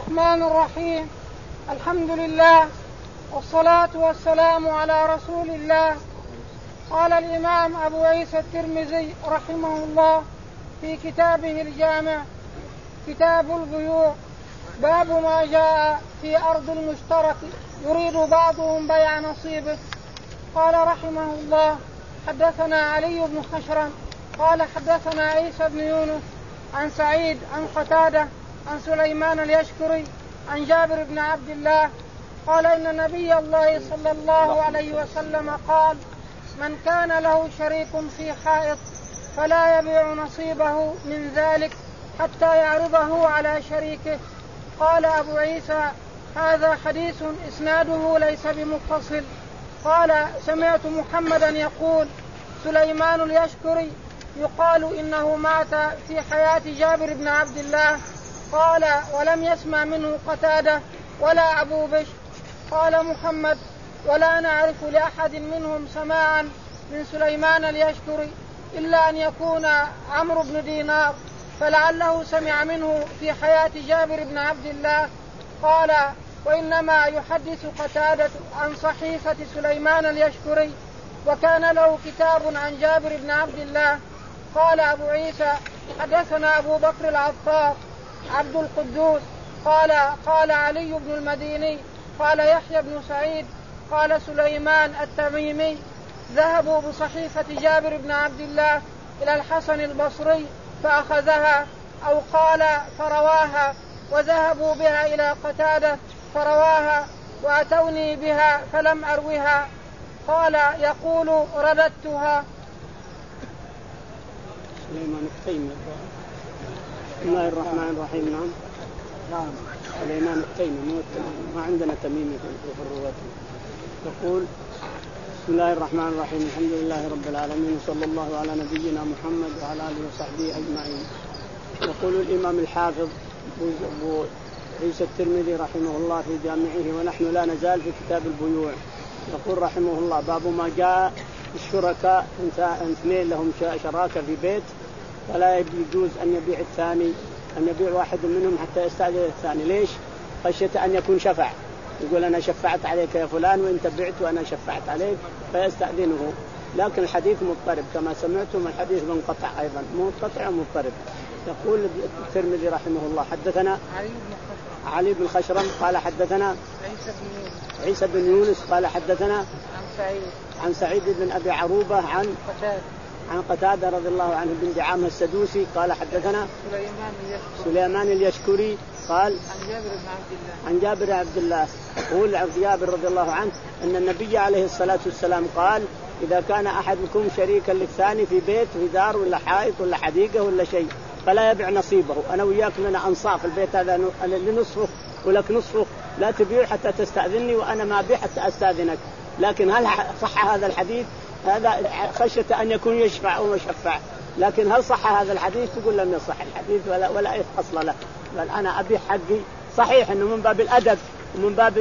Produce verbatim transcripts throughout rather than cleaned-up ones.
الرحمن الرحيم. الحمد لله والصلاة والسلام على رسول الله. قال الإمام أبو عيسى الترمذي رحمه الله في كتابه الجامع كتاب البيوع باب ما جاء في أرض المشترك يريد بعضهم بيع نصيبه. قال رحمه الله حدثنا علي بن خشرم قال حدثنا عيسى بن يونس عن سعيد عن قتادة عن سليمان اليشكري عن جابر بن عبد الله قال إن نبي الله صلى الله عليه وسلم قال من كان له شريك في حائط فلا يبيع نصيبه من ذلك حتى يعرضه على شريكه. قال أبو عيسى هذا حديث إسناده ليس بمتصل. قال سمعت محمدا يقول سليمان اليشكري يقال إنه مات في حياة جابر بن عبد الله. قال ولم يسمع منه قتادة ولا أبو بشر. قال محمد ولا نعرف لأحد منهم سماعا من سليمان اليشكري إلا أن يكون عمرو بن دينار فلعله سمع منه في حياة جابر بن عبد الله. قال وإنما يحدث قتادة عن صحيفة سليمان اليشكري وكان له كتاب عن جابر بن عبد الله. قال أبو عيسى حدثنا أبو بكر العطار عبد القدوس قال قال علي بن المديني قال يحيى بن سعيد قال سليمان التميمي ذهبوا بصحيفة جابر بن عبد الله إلى الحسن البصري فأخذها أو قال فرواها وذهبوا بها إلى قتادة فرواها وأتوني بها فلم أروها. قال يقول رددتها. سليمان التيمي. بسم الله الرحمن الرحيم. نعم نعم سليمان التيمي ما عندنا تميمي في الرواة. يقول بسم الله الرحمن الرحيم الحمد لله رب العالمين وصلى الله على نبينا محمد وعلى آله وصحبه أجمعين. يقول الإمام الحافظ أبو عيسى الترمذي رحمه الله في جامعه ونحن لا نزال في كتاب البيوع. يقول رحمه الله باب ما جاء الشركاء اثنين لهم شراكة في بيت فلا يجوز أن يبيع الثاني أن يبيع واحد منهم حتى يستأذن الثاني. ليش؟ خشية أن يكون شفع يقول أنا شفعت عليك يا فلان وإنت بعت وأنا شفعت عليك فيستأذنه. لكن الحديث مضطرب كما سمعتم الحديث منقطع أيضا منقطع ومضطرب. يقول الترمذي رحمه الله حدثنا علي بن خشرم قال حدثنا عيسى بن يونس قال حدثنا عن سعيد عن سعيد بن أبي عروبة عن قتادة عن قتادة رضي الله عنه بن دعامة السدوسي قال حدثنا سليمان اليشكري, سليمان اليشكري قال عن جابر بن عبد الله عن جابر عبد الله يقول جابر رضي الله عنه أن النبي عليه الصلاة والسلام قال إذا كان أحدكم شريكا للثاني في بيت في دار ولا حائط ولا حديقة ولا شيء فلا يبيع نصيبه. أنا وياك لنا أنصاف البيت هذا لنصفه ولك نصفه لا تبيع حتى تستأذني وأنا ما أبيع حتى أستأذنك. لكن هل صح هذا الحديث؟ هذا خشية أن يكون يشفع أو يشفع. لكن هل صح هذا الحديث؟ تقول لم يصح الحديث ولا ولا أصل له. بل أنا أبيع حقي صحيح إنه من باب الأدب ومن باب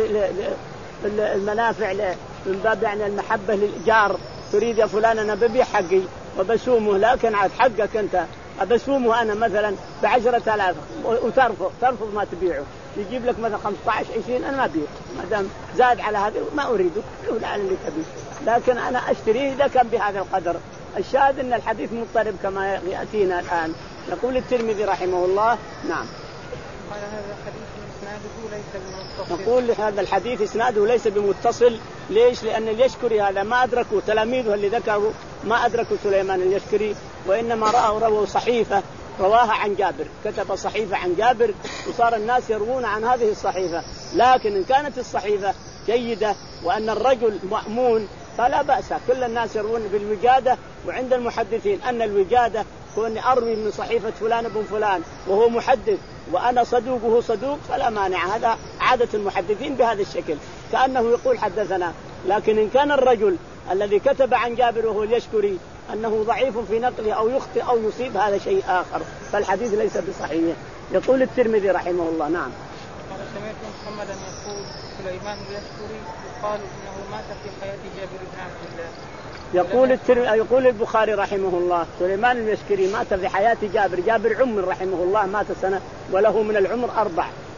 المنافع من باب يعني المحبة للجار تريد يا فلان أنا ببيع حقي وبسومه لكن عاد حقك أنت أبسومه أنا مثلا بعشرة آلاف وترفض ترفض ما تبيعه يجيب لك مثلا خمسة عشر عشرين أنا ما أبيع ما دام زاد على هذا ما أريده على اللي تبيه لكن أنا أشتريه إذا كان بهذا القدر. الشاهد أن الحديث مضطرب كما يأتينا الآن. يقول الترمذي رحمه الله نعم قال هذا الحديث إسناده ليس بمتصل. يقول هذا الحديث إسناده ليس بمتصل. ليش؟ لأن اليشكري هذا ما أدركوا تلاميذه اللي ذكروا ما أدركوا سليمان اليشكري وإنما رأوا رووا صحيفة رواها عن جابر كتب صحيفة عن جابر وصار الناس يروون عن هذه الصحيفة. لكن إن كانت الصحيفة جيدة وأن الرجل مأمون فلا بأس كل الناس يروون بالوجادة. وعند المحدثين أن الوجادة هو أني أروي من صحيفة فلان ابن فلان وهو محدث وأنا صدوق وهو صدوق فلا مانع. هذا عادة المحدثين بهذا الشكل كأنه يقول حدثنا. لكن إن كان الرجل الذي كتب عن جابر وهو اليشكري أنه ضعيف في نقله أو يخطئ أو يصيب هذا شيء آخر فالحديث ليس بصحيح. يقول الترمذي رحمه الله نعم قال سمعت محمدا يقول سليمان اليشكري يقال إنه مات في حياة جابر بن عبد الله. يقول التر... يقول البخاري رحمه الله سليمان اليشكري مات في حياة جابر. جابر عمر رحمه الله مات سنة وله من العمر أربع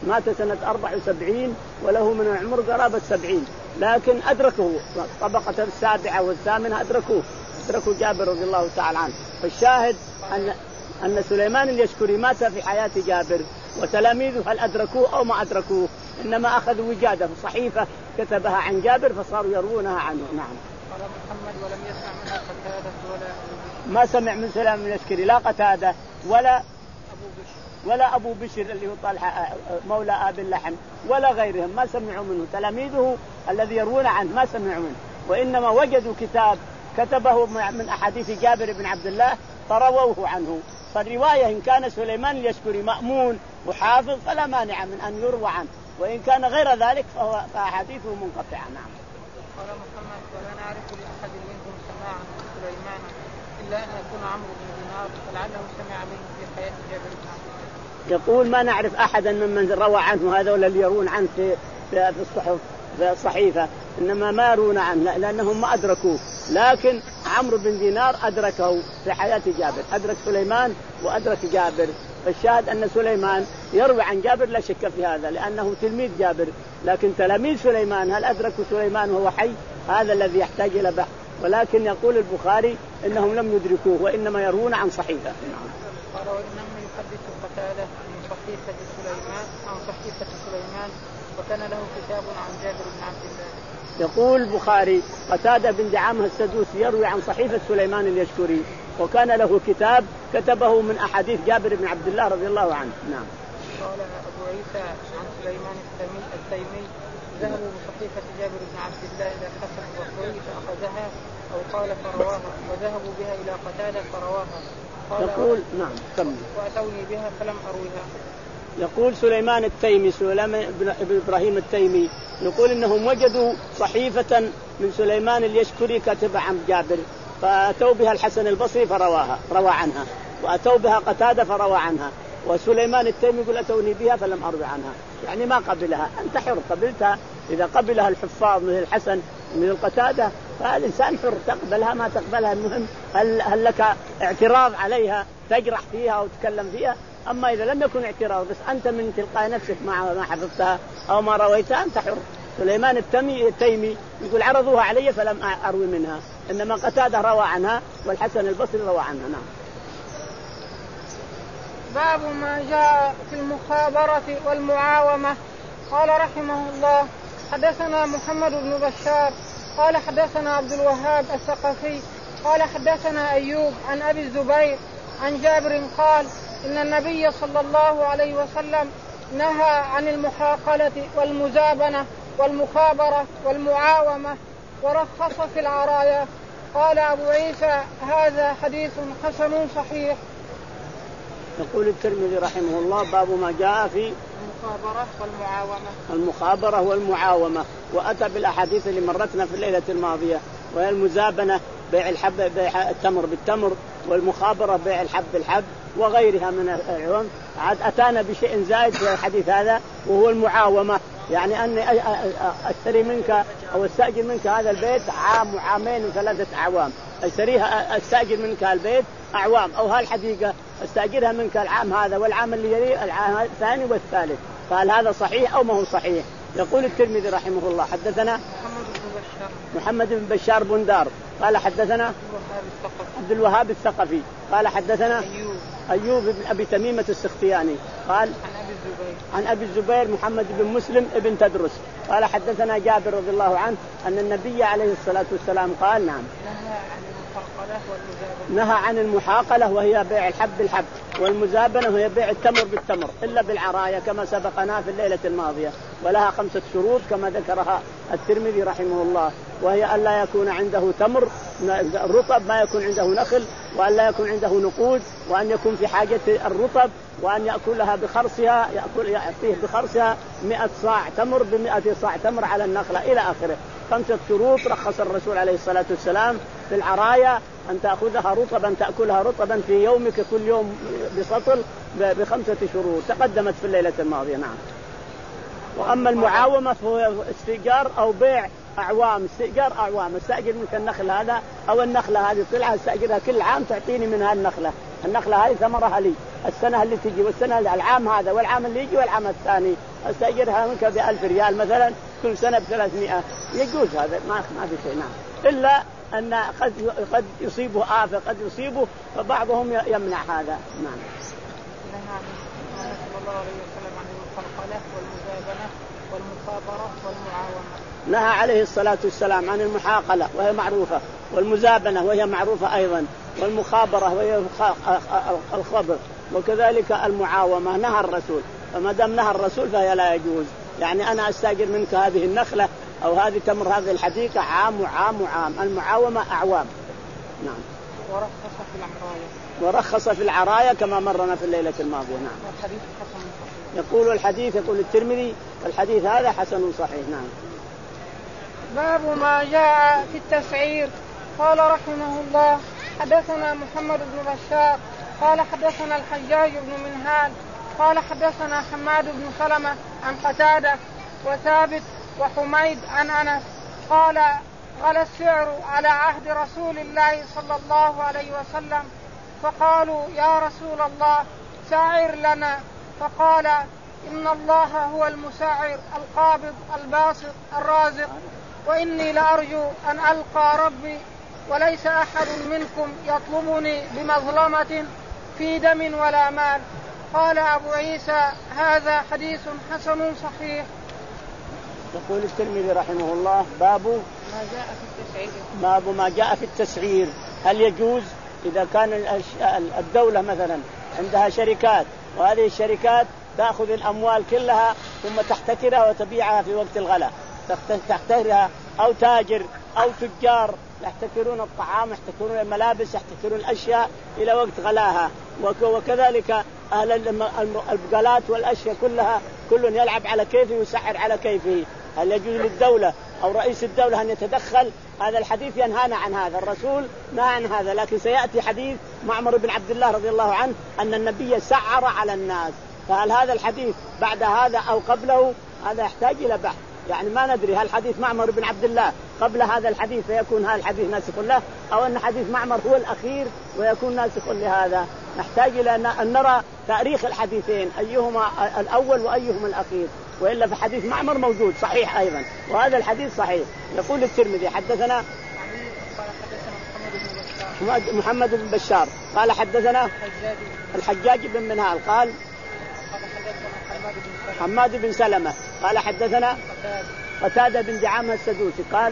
مات سنة أربع وسبعين وله من العمر قرابة سبعين، لكن أدركه طبقة السابعة والثامنة أدركوه أدركوا جابر رضي الله تعالى عنه. فالشاهد أن أن سليمان اليشكري مات في حياة جابر، وتلاميذه هل أدركوه أو ما أدركوه، إنما أخذوا وجادة صحيفة كتبها عن جابر فصاروا يروونها عنه. نعم. قال محمد ولم يسمع منها قتادة ولا ما سمع من سليمان اليشكري لا قتادة ولا أبو بشر ولا أبو بشر اللي هو طلحة مولى أبي اللحم ولا غيرهم، ما سمعوا منه. تلاميذه الذي يروون عنه ما سمعوا منه، وإنما وجدوا كتاب كتبه من أحاديث جابر بن عبد الله فرووه عنه. فالرواية إن كان سليمان اليشكري مأمون وحافظ فلا مانع من أن يروى عنه، وإن كان غير ذلك فهو فأحاديثه منقطعة. نعم. قال محمد ولا نعرف لأحد منكم سماعا من سليمان إلا أن يكون عمرو بن دينار فلعله سمع منه في حياة جابر بن عبد الله. يقول ما نعرف أحدا ممن روى عنه هذول اللي يرون عنه في في الصحف في الصحيفة، إنما ما يرون عنه لأنهم ما أدركوه، لكن عمرو بن دينار أدركه في حياة جابر، أدرك سليمان وأدرك جابر. فالشاهد أن سليمان يروي عن جابر لا شك في هذا لأنه تلميذ جابر، لكن تلاميذ سليمان هل أدركوا سليمان وهو حي؟ هذا الذي يحتاج إلى بحث. ولكن يقول البخاري إنهم لم يدركوه وإنما يروون عن صحيفة. قال وإنما يحدث قتادة من صحيفة سليمان عن صحيفة سليمان وكان له كتاب عن جابر بن عبد الله. يقول البخاري قتادة بن دعامة السدوسي يروي عن صحيفة سليمان اليشكري وكان له كتاب كتبه من أحاديث جابر بن عبد الله رضي الله عنه. نعم. قال أبو عيسى عن سليمان التيمي ذهبوا بصحيفة جابر بن عبد الله إلى الحسن البصري فأخذها أو قال فرواها وذهبوا بها إلى قتادة فرواها. يقول نعم كمل. وأتوني بها فلم أرويها. يقول سليمان التيمي سليمان بن إبراهيم التيمي يقول إنهم وجدوا صحيفة من سليمان اليشكري كتب عن جابر فأتوا بها الحسن البصري فرواها روى عنها، وأتوا بها قتادة فروى عنها، وسليمان التيمي يقول أتوني بها فلم أروي عنها، يعني ما قبلها. أنت حر قبلتها، إذا قبلها الحفاظ مثل الحسن مثل القتادة فالإنسان حر تقبلها ما تقبلها. المهم هل, هل لك اعتراض عليها تجرح فيها أو تتكلم فيها؟ أما إذا لم يكن اعتراض بس أنت من تلقاء نفسك ما ما حفظتها أو ما رويتها أنت حر. سليمان التيمي التيمي يقول عرضوها علي فلم أروي منها، إنما قتادة روى عنها والحسن البصري روى عنها. نعم. باب ما جاء في المخابرة والمعاومة. قال رحمه الله حدثنا محمد بن بشار قال حدثنا عبد الوهاب الثقفي قال حدثنا أيوب عن أبي الزبير عن جابر قال إن النبي صلى الله عليه وسلم نهى عن المحاقلة والمزابنة والمخابرة والمعاومة ورخص في العرايا. قال أبو عيسى هذا حديث حسن صحيح. يقول الترمذي رحمه الله باب ما جاء في المخابرة والمعاومة المخابرة والمعاومة، وأتى بالأحاديث اللي مرتنا في الليلة الماضية، وهي المزابنة بيع الحب بيع التمر بالتمر، والمخابرة بيع الحب بالحب وغيرها من العلوم. عاد أتانا بشيء زائد في الحديث هذا وهو المعاومة، يعني أني أشتري منك أو أستأجر منك هذا البيت عام وعامين وثلاثة أعوام، أشتريها أستأجر منك البيت أعوام، أو هالحديقة أستأجرها منك العام هذا والعام اللي يليه العام الثاني والثالث. فهل هذا صحيح أو ما هو صحيح؟ يقول الترمذي رحمه الله حدثنا محمد بن بشار بندار قال حدثنا عبد الوهاب الثقفي قال حدثنا أيوب, أيوب بن أبي تميمة السختياني قال عن أبي الزبير عن أبي الزبير محمد بن مسلم ابن تدرس قال حدثنا جابر رضي الله عنه أن النبي عليه الصلاة والسلام قال نعم نهى عن المحاقلة وهي بيع الحب بالحب، والمزابنة وهي بيع التمر بالتمر إلا بالعرايا كما سبقنا في الليلة الماضية، ولها خمسة شروط كما ذكرها الترمذي رحمه الله، وهي أن لا يكون عنده تمر الرطب ما يكون عنده نخل، وأن لا يكون عنده نقود، وأن يكون في حاجة الرطب، وأن يأكلها بخرصها يأكل يعطيه بخرصها مئة صاع تمر بمئة صاع تمر على النخلة إلى آخره. خمسة شروط رخص الرسول عليه الصلاة والسلام في العرايا أن تأخذها رطبا تأكلها رطبا في يومك كل يوم بسطل بخمسة شروط تقدمت في الليلة الماضية. نعم. وأما المعاومة فهو استئجار أو بيع أعوام، استئجار أعوام، استأجر منك النخل هذا أو النخلة هذه طلعة استأجرها كل عام تعطيني منها النخلة، النخلة هذه ثمرها لي السنة اللي تجي والسنة العام هذا والعام اللي يجي والعام الثاني أستأجرها منك بألف ريال مثلا كل سنة بثلاثمائة، يجوز هذا، ما ما في شيء. نعم، إلا أن قد قد يصيبه آفة، قد يصيبه، فبعضهم يمنع هذا. نعم. نهى صلى الله عليه وسلم عن المخالقة والمزابنة والمخابرة والمعاومة. نهى عليه الصلاة والسلام عن المحاقلة وهي معروفة، والمزابنة وهي معروفة أيضا، والمخابرة وهي الخبر، وكذلك المعاومة نهى الرسول. فما دام نهى الرسول فهي لا يجوز. يعني أنا أستأجر منك هذه النخلة أو هذه تمر هذه الحديقة عام وعام وعام، المعاومة أعوام. نعم. ورخص في العراية. ورخص في العراية كما مرنا في الليلة الماضية. نعم. والحديث حسن صحيح. يقول الحديث، يقول الترمذي الحديث هذا حسن صحيح. نعم. باب ما جاء في التسعير. قال رحمه الله حدثنا محمد بن بشار قال حدثنا الحجاج بن منهال قال حدثنا حماد بن سلمة عن قتادة وثابت وحميد عن أنس قال غلى السعر على عهد رسول الله صلى الله عليه وسلم، فقالوا يا رسول الله ساعر لنا، فقال إن الله هو المساعر القابض الباسط الرازق، وإني لأرجو أن ألقى ربي وليس أحد منكم يطلبني بمظلمة في دم ولا مال. قال أبو عيسى هذا حديث حسن صحيح. يقول الترمذي رحمه الله باب ما جاء في التسعير. باب ما جاء في التسعير. هل يجوز إذا كان الدولة مثلا عندها شركات، وهذه الشركات تأخذ الأموال كلها ثم تحتكرها وتبيعها في وقت الغلاء، تحتكرها، أو تاجر أو تجار يحتكرون الطعام، يحتكرون الملابس، يحتكرون الأشياء إلى وقت غلاها، وكذلك أهل البقالات والأشياء كلها كل يلعب على كيفه ويسعر على كيفه. هل يجوز للدولة أو رئيس الدولة أن يتدخل؟ هذا الحديث ينهانا عن هذا، الرسول نهى عن هذا، لكن سيأتي حديث معمر بن عبد الله رضي الله عنه أن النبي سعر على الناس، فهل هذا الحديث بعد هذا أو قبله؟ هذا يحتاج إلى بحث، يعني ما ندري هل حديث معمر بن عبد الله قبل هذا الحديث فيكون هذا الحديث ناسخ له، أو أن حديث معمر هو الأخير ويكون ناسخ لهذا. نحتاج إلى أن نرى تاريخ الحديثين أيهما الأول وأيهما الأخير، وإلا في حديث معمر موجود صحيح أيضا، وهذا الحديث صحيح. يقول الترمذي حدثنا محمد بن بشار قال حدثنا الحجاج بن منهال قال حماد بن سلمة قال حدثنا قتادة بن دعامة السدوسي قال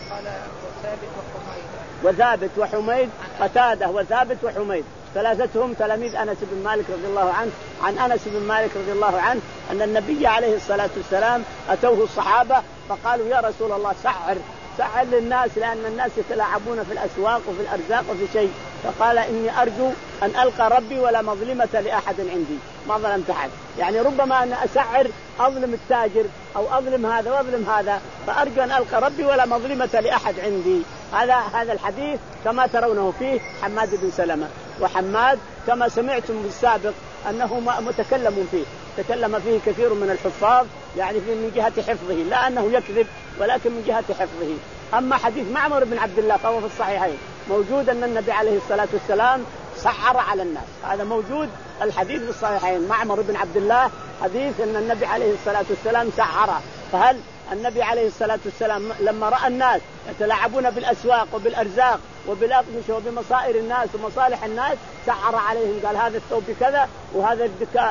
وثابت وحميد، قتادة وثابت وحميد ثلاثتهم تلاميذ أنس بن مالك رضي الله عنه، عن أنس بن مالك رضي الله عنه أن النبي عليه الصلاة والسلام أتوه الصحابة فقالوا يا رسول الله سعر سعر للناس، لأن الناس يتلاعبون في الأسواق وفي الأرزاق وفي شيء. فقال إني أرجو أن ألقى ربي ولا مظلمة لأحد عندي، ما ظلمت أحد، يعني ربما أن أسعر أظلم التاجر أو أظلم هذا وأظلم هذا، فأرجو أن ألقى ربي ولا مظلمة لأحد عندي. هذا هذا الحديث كما ترونه فيه حماد بن سلمة، وحماد كما سمعتم بالسابق أنه متكلم فيه، تكلم فيه كثير من الحفاظ، يعني من جهة حفظه، لا أنه يكذب ولكن من جهة حفظه. أما حديث معمر بن عبد الله فهو في الصحيحين موجود أن النبي عليه الصلاة والسلام سعر على الناس، هذا موجود الحديث في الصحيحين. معمر بن عبد الله حديث أن النبي عليه الصلاة والسلام سعر. فهل النبي عليه الصلاة والسلام لما رأى الناس يتلاعبون بالأسواق وبالأرزاق وبالأقمشة وبمصائر الناس ومصالح الناس سعر عليهم، قال هذا الثوب بكذا وهذا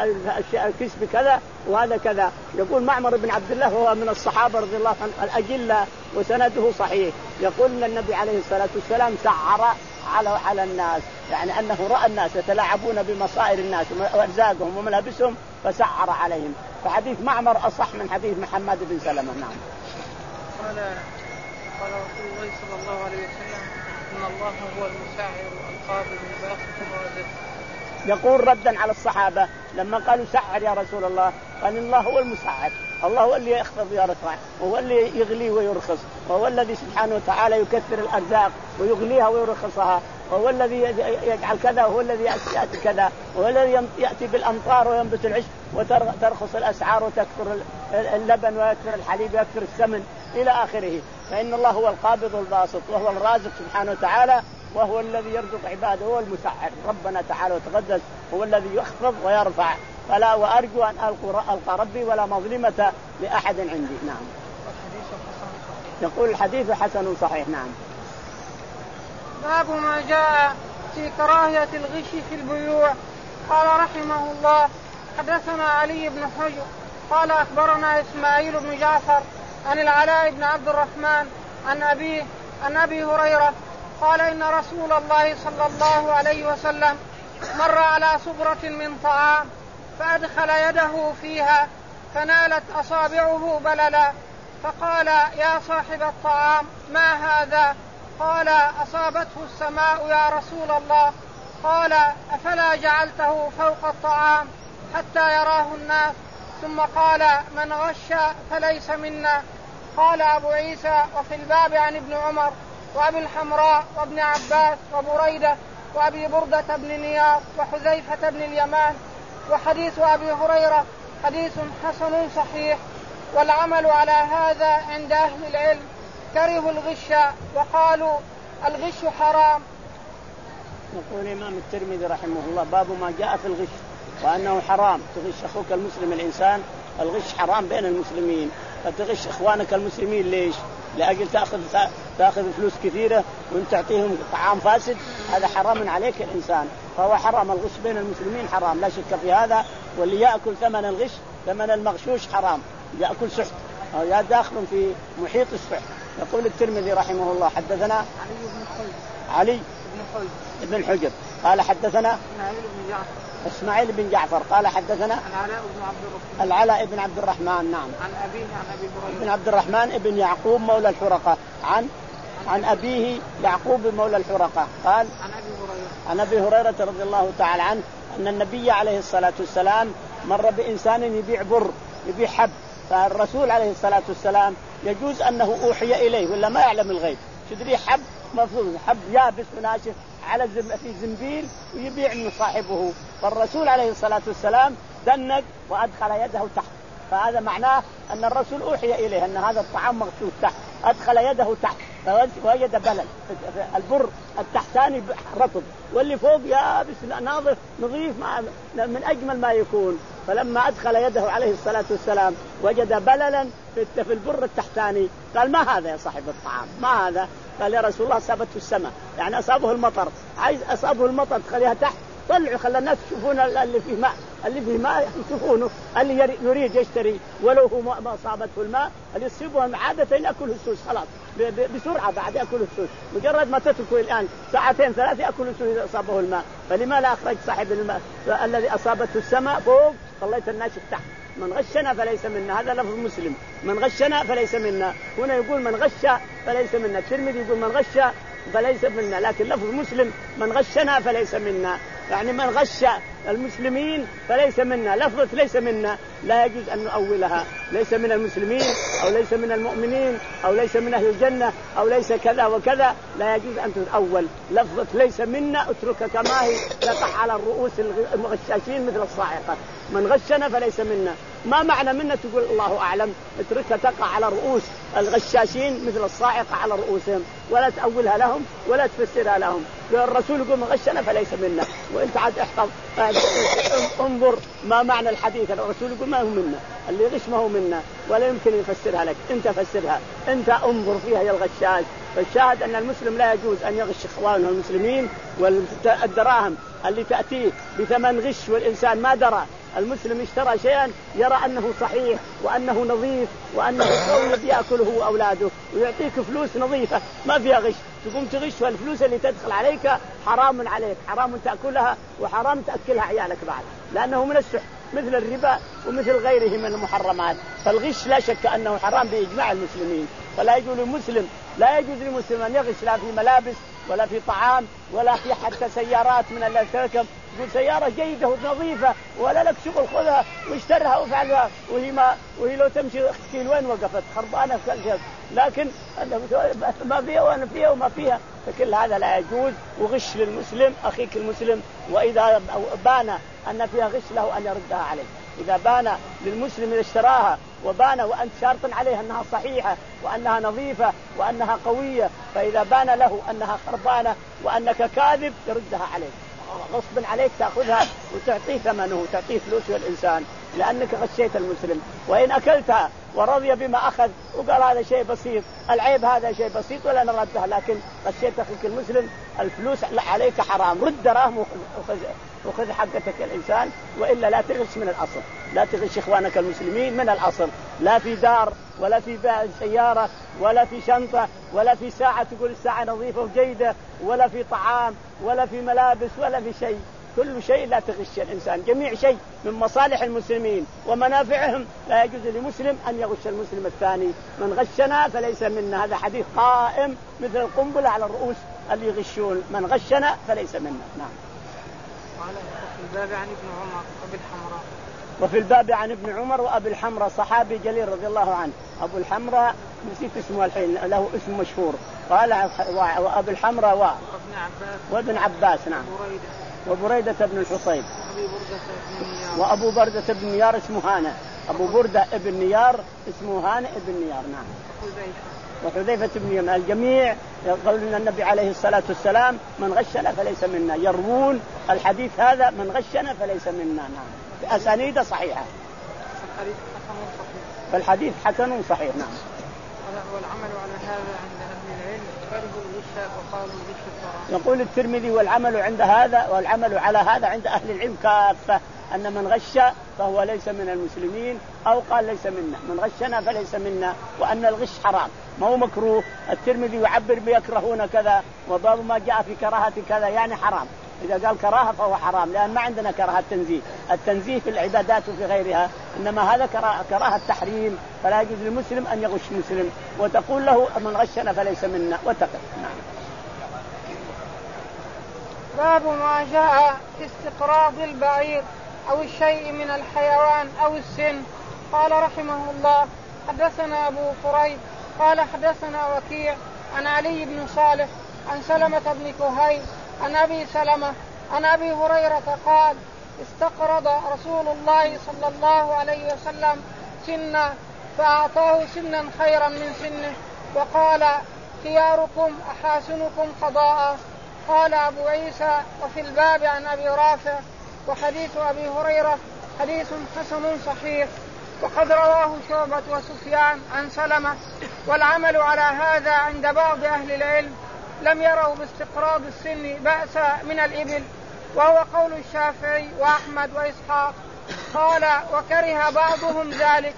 الكيس بكذا وهذا كذا؟ يقول معمر بن عبد الله وهو من الصحابة رضي الله عنهم الأجلة وسنده صحيح، يقول أن النبي عليه الصلاة والسلام سعر على على الناس، يعني أنه رأى الناس يتلاعبون بمصائر الناس وأرزاقهم وملابسهم فسعر عليهم. فحديث معمر أصح من حديث محمد بن سلمة. نعم. قال قال رسول الله صلى الله عليه وسلم إن الله هو المساعر القابض الباسط الرازق. يقول ردا على الصحابة لما قالوا سعر يا رسول الله، قال الله هو المساعر، الله هو اللي يخفض ويرفع، وهو اللي يغلي ويرخص، وهو الذي سبحانه وتعالى يكثر الأرزاق ويغليها ويرخصها، وهو الذي يجعل كذا وهو الذي يأتي كذا، وهو الذي يأتي بالأمطار وينبت العشب وترخص الأسعار وتكثر اللبن ويكثر الحليب ويكثر السمن إلى آخره. فإن الله هو القابض الباسط وهو الرازق سبحانه وتعالى، وهو الذي يرزق عباده، هو المسعر. ربنا تعالى وتقدس هو الذي يخفض ويرفع، فلا وأرجو أن ألقى ربي ولا مظلمة لأحد عندي. نعم. يقول الحديث حسن صحيح. نعم. باب ما جاء في كراهية الغش في البيوع. قال رحمه الله حدثنا علي بن حجر قال أخبرنا إسماعيل بن جعفر عن العلاء بن عبد الرحمن عن أبيه عن أبي هريرة قال إن رسول الله صلى الله عليه وسلم مر على صبرة من طعام فأدخل يده فيها فنالت أصابعه بللا فقال يا صاحب الطعام ما هذا؟ قال أصابته السماء يا رسول الله. قال أفلا جعلته فوق الطعام حتى يراه الناس؟ ثم قال من غش فليس منا. قال أبو عيسى وفي الباب عن ابن عمر وأبي الحمراء وابن عباس وبريدة وأبي بردة بن نياط وحذيفة بن اليمان. وحديث أبي هريرة حديث حسن صحيح والعمل على هذا عند أهل العلم. كرهوا الغش وقالوا الغش حرام. يقول الإمام الترمذي رحمه الله باب ما جاء في الغش وأنه حرام. تغش أخوك المسلم الإنسان، الغش حرام بين المسلمين. فتغش إخوانك المسلمين ليش؟ لأجل تأخذ تأخذ فلوس كثيرة وأنت تعطيهم طعام فاسد، هذا حرام عليك الإنسان. فهو حرام الغش بين المسلمين حرام لا شك في هذا. واللي يأكل ثمن الغش ثمن المغشوش حرام، يأكل سحت أو يا داخل في محيط السحت. يقول الترمذي رحمه الله حدثنا علي بن حجر علي بن حجر ابن حجر قال حدثنا إسماعيل بن جعفر إسماعيل بن جعفر قال حدثنا العلاء بن عبد الرحمن العلاء بن عبد الرحمن. نعم. عن أبيه عن أبي هريرة بن عبد الرحمن ابن يعقوب مولى الحرقة عن عن أبيه يعقوب مولى الحرقة قال عن أبي هريرة عن أبي هريرة رضي الله تعالى عنه أن النبي عليه الصلاة والسلام مر بإنسان يبيع بر يبيع حب. فالرسول عليه الصلاة والسلام يجوز أنه أوحي إليه ولا ما يعلم الغيب، تدري حب مفروض حب يابس وناشف على زم في زنبيل ويبيع من صاحبه. فالرسول عليه الصلاة والسلام دنق وأدخل يده تحت، فهذا معناه أن الرسول أوحي إليه أن هذا الطعام مغسول تحت. أدخل يده تحت فوجد بلل، البر التحتاني رطب واللي فوق يابس ناظف نظيف من أجمل ما يكون. فلما أدخل يده عليه الصلاة والسلام وجد بللا في البر التحتاني قال ما هذا يا صاحب الطعام؟ ما هذا؟ قال يا رسول الله أصابته السماء، يعني أصابه المطر، عايز أصابه المطر تخليها تحت طلعوا خلى الناس يشوفون اللي فيه ماء، اللي فيه ماء يشوفونه، اللي يريد يشتري ولو هو ما أصابته الماء اللي يصيبهم عادة يأكله السوس خلاص بسرعة بعد يأكله السوس، مجرد ما تتركه الآن ساعتين ثلاث يأكل السوس إذا أصابه الماء. فلما لا أخرج صاحب الماء الذي أصابته السماء فوق خليت الناس تحت؟ من غشنا فليس منا، هذا لفظ مسلم، من غشنا فليس منا. هنا يقول من غش فليس منا، الترمذي يقول من غش فليس منا، لكن لفظ مسلم من غشنا فليس منا، يعني من غش المسلمين فليس منا. لفظة ليس منا لا يجوز أن نؤولها، ليس من المسلمين أو ليس من المؤمنين أو ليس من أهل الجنة أو ليس كذا وكذا، لا يجوز أن تؤول. لفظة ليس منا اتركها كما هي، تقع على الرؤوس المغشاشين مثل الصاعقة. من غشنا فليس منا، ما معنى منا تقول الله أعلم، اتركها تقع على رؤوس الغشاشين مثل الصاعقة على رؤوسهم، ولا تأولها لهم ولا تفسرها لهم. الرسول يقول من غشنا فليس منا، وانت عاد احفظ انظر ما معنى الحديث. الرسول يقول ما هو منا، اللي يغش ما هو منا ولا يمكن يفسرها لك، انت فسرها، انت انظر فيها يا الغشاش. فالشاهد أن المسلم لا يجوز أن يغش إخوانه المسلمين. والدراهم اللي تأتيه بثمن غش والإنسان ما درى، المسلم اشترى شيئا يرى أنه صحيح وأنه نظيف وأنه طيب يأكله أولاده ويعطيك فلوس نظيفة ما فيها غش، تقوم تغش، والفلوس اللي تدخل عليك حرام عليك، حرام تأكلها وحرام تأكلها عيالك بعد، لأنه من السحت مثل الربا ومثل غيره من المحرمات. فالغش لا شك أنه حرام بإجماع المسلمين. فلا يجوز للمسلم لا يجوز للمسلم أن يغش لا في ملابس ولا في طعام ولا في حتى سيارات من اللي تركب، تقول سيارة جيدة ونظيفة ولا لك شغل خذها واشترها وفعلها وهي ما وهي لو تمشي كيلوين وقفت خربانة في الجهاز، لكن ما فيها وأنا فيها وما فيها، فكل هذا لا يجوز. وغش للمسلم أخيك المسلم، وإذا بان أن فيها غش له أن يردها عليه. إذا بان للمسلم إذا اشتراها وبان وأنت شارط عليها أنها صحيحة وأنها نظيفة وأنها قوية، فإذا بان له أنها خربانة وأنك كاذب يردها عليه. غصب عليك تأخذها وتعطيه ثمنه وتعطيه فلوسه الإنسان لأنك غشيت المسلم. وإن أكلتها ورضي بما أخذ وقال هذا شيء بسيط، العيب هذا شيء بسيط ولا نردها، لكن غشيت أخيك المسلم الفلوس عليك حرام، رد دراهم وخذ, وخذ حقتك الإنسان، وإلا لا تغش من الأصل، لا تغش إخوانك المسلمين من الأصل، لا في دار ولا في سيارة ولا في شنطة ولا في ساعة تقول الساعة نظيفة وجيدة ولا في طعام ولا في ملابس ولا في شيء، كل شيء لا تغش الإنسان، جميع شيء من مصالح المسلمين ومنافعهم لا يجوز لمسلم أن يغش المسلم الثاني. من غشنا فليس منا، هذا حديث قائم مثل القنبلة على الرؤوس اللي يغشون، من غشنا فليس منا. نعم. وفي الباب عن ابن عمر وأبي الحمراء وفي الباب عن ابن عمر وأبي الحمراء صحابي جليل رضي الله عنه. أبو الحمراء نسيت اسمه الحين، له اسم مشهور. قال وأبي الحمراء و... وابن عباس. نعم. وبريدة بن الحصيب وأبو بردة بن نيار اسمه هانئ. أبو بردة بن نيار اسمه هانئ بن نيار. نعم. وحذيفة بن يمان. الجميع يقولون النبي عليه الصلاة والسلام من غشنا فليس منا، يروون الحديث هذا من غشنا فليس منا. نعم. بأسانيد صحيحة. فالحديث حسن صحيح. نعم. والعمل على هذا عند أهل العلم كرهوا الغش وقالوا الغش حرام. يقول الترمذي والعمل عند هذا والعمل على هذا عند أهل العلم كافة، أن من غش فهو ليس من المسلمين، أو قال ليس منا، من غشنا فليس منا، وأن الغش حرام ما هو مكروه. الترمذي يعبر بيكرهون كذا وباب ما جاء في كراهة كذا يعني حرام، إذا قال كراهة فهو حرام، لأن ما عندنا كراهة تنزيه، التنزيه في العبادات وفي غيرها، إنما هذا كراهة تحريم، فلا يجوز للمسلم أن يغش مسلم وتقول له من غشنا فليس منا وتقف. نعم. باب ما جاء في استقراض البعير أو الشيء من الحيوان أو السن. قال رحمه الله حدثنا أبو كريب قال حدثنا وكيع عن علي بن صالح عن سلمة بن كهيل عن أبي سلمة عن أبي هريرة قال استقرض رسول الله صلى الله عليه وسلم سنا فأعطاه سنا خيرا من سنه وقال خياركم أحاسنكم قضاء. قال أبو عيسى وفي الباب عن أبي رافع وحديث أبي هريرة حديث حسن صحيح. وقد رواه شعبة وسفيان عن سلمة. والعمل على هذا عند بعض أهل العلم لم يروا باستقراض السن بأس من الإبل، وهو قول الشافعي وأحمد وإسحاق. قال وكره بعضهم ذلك.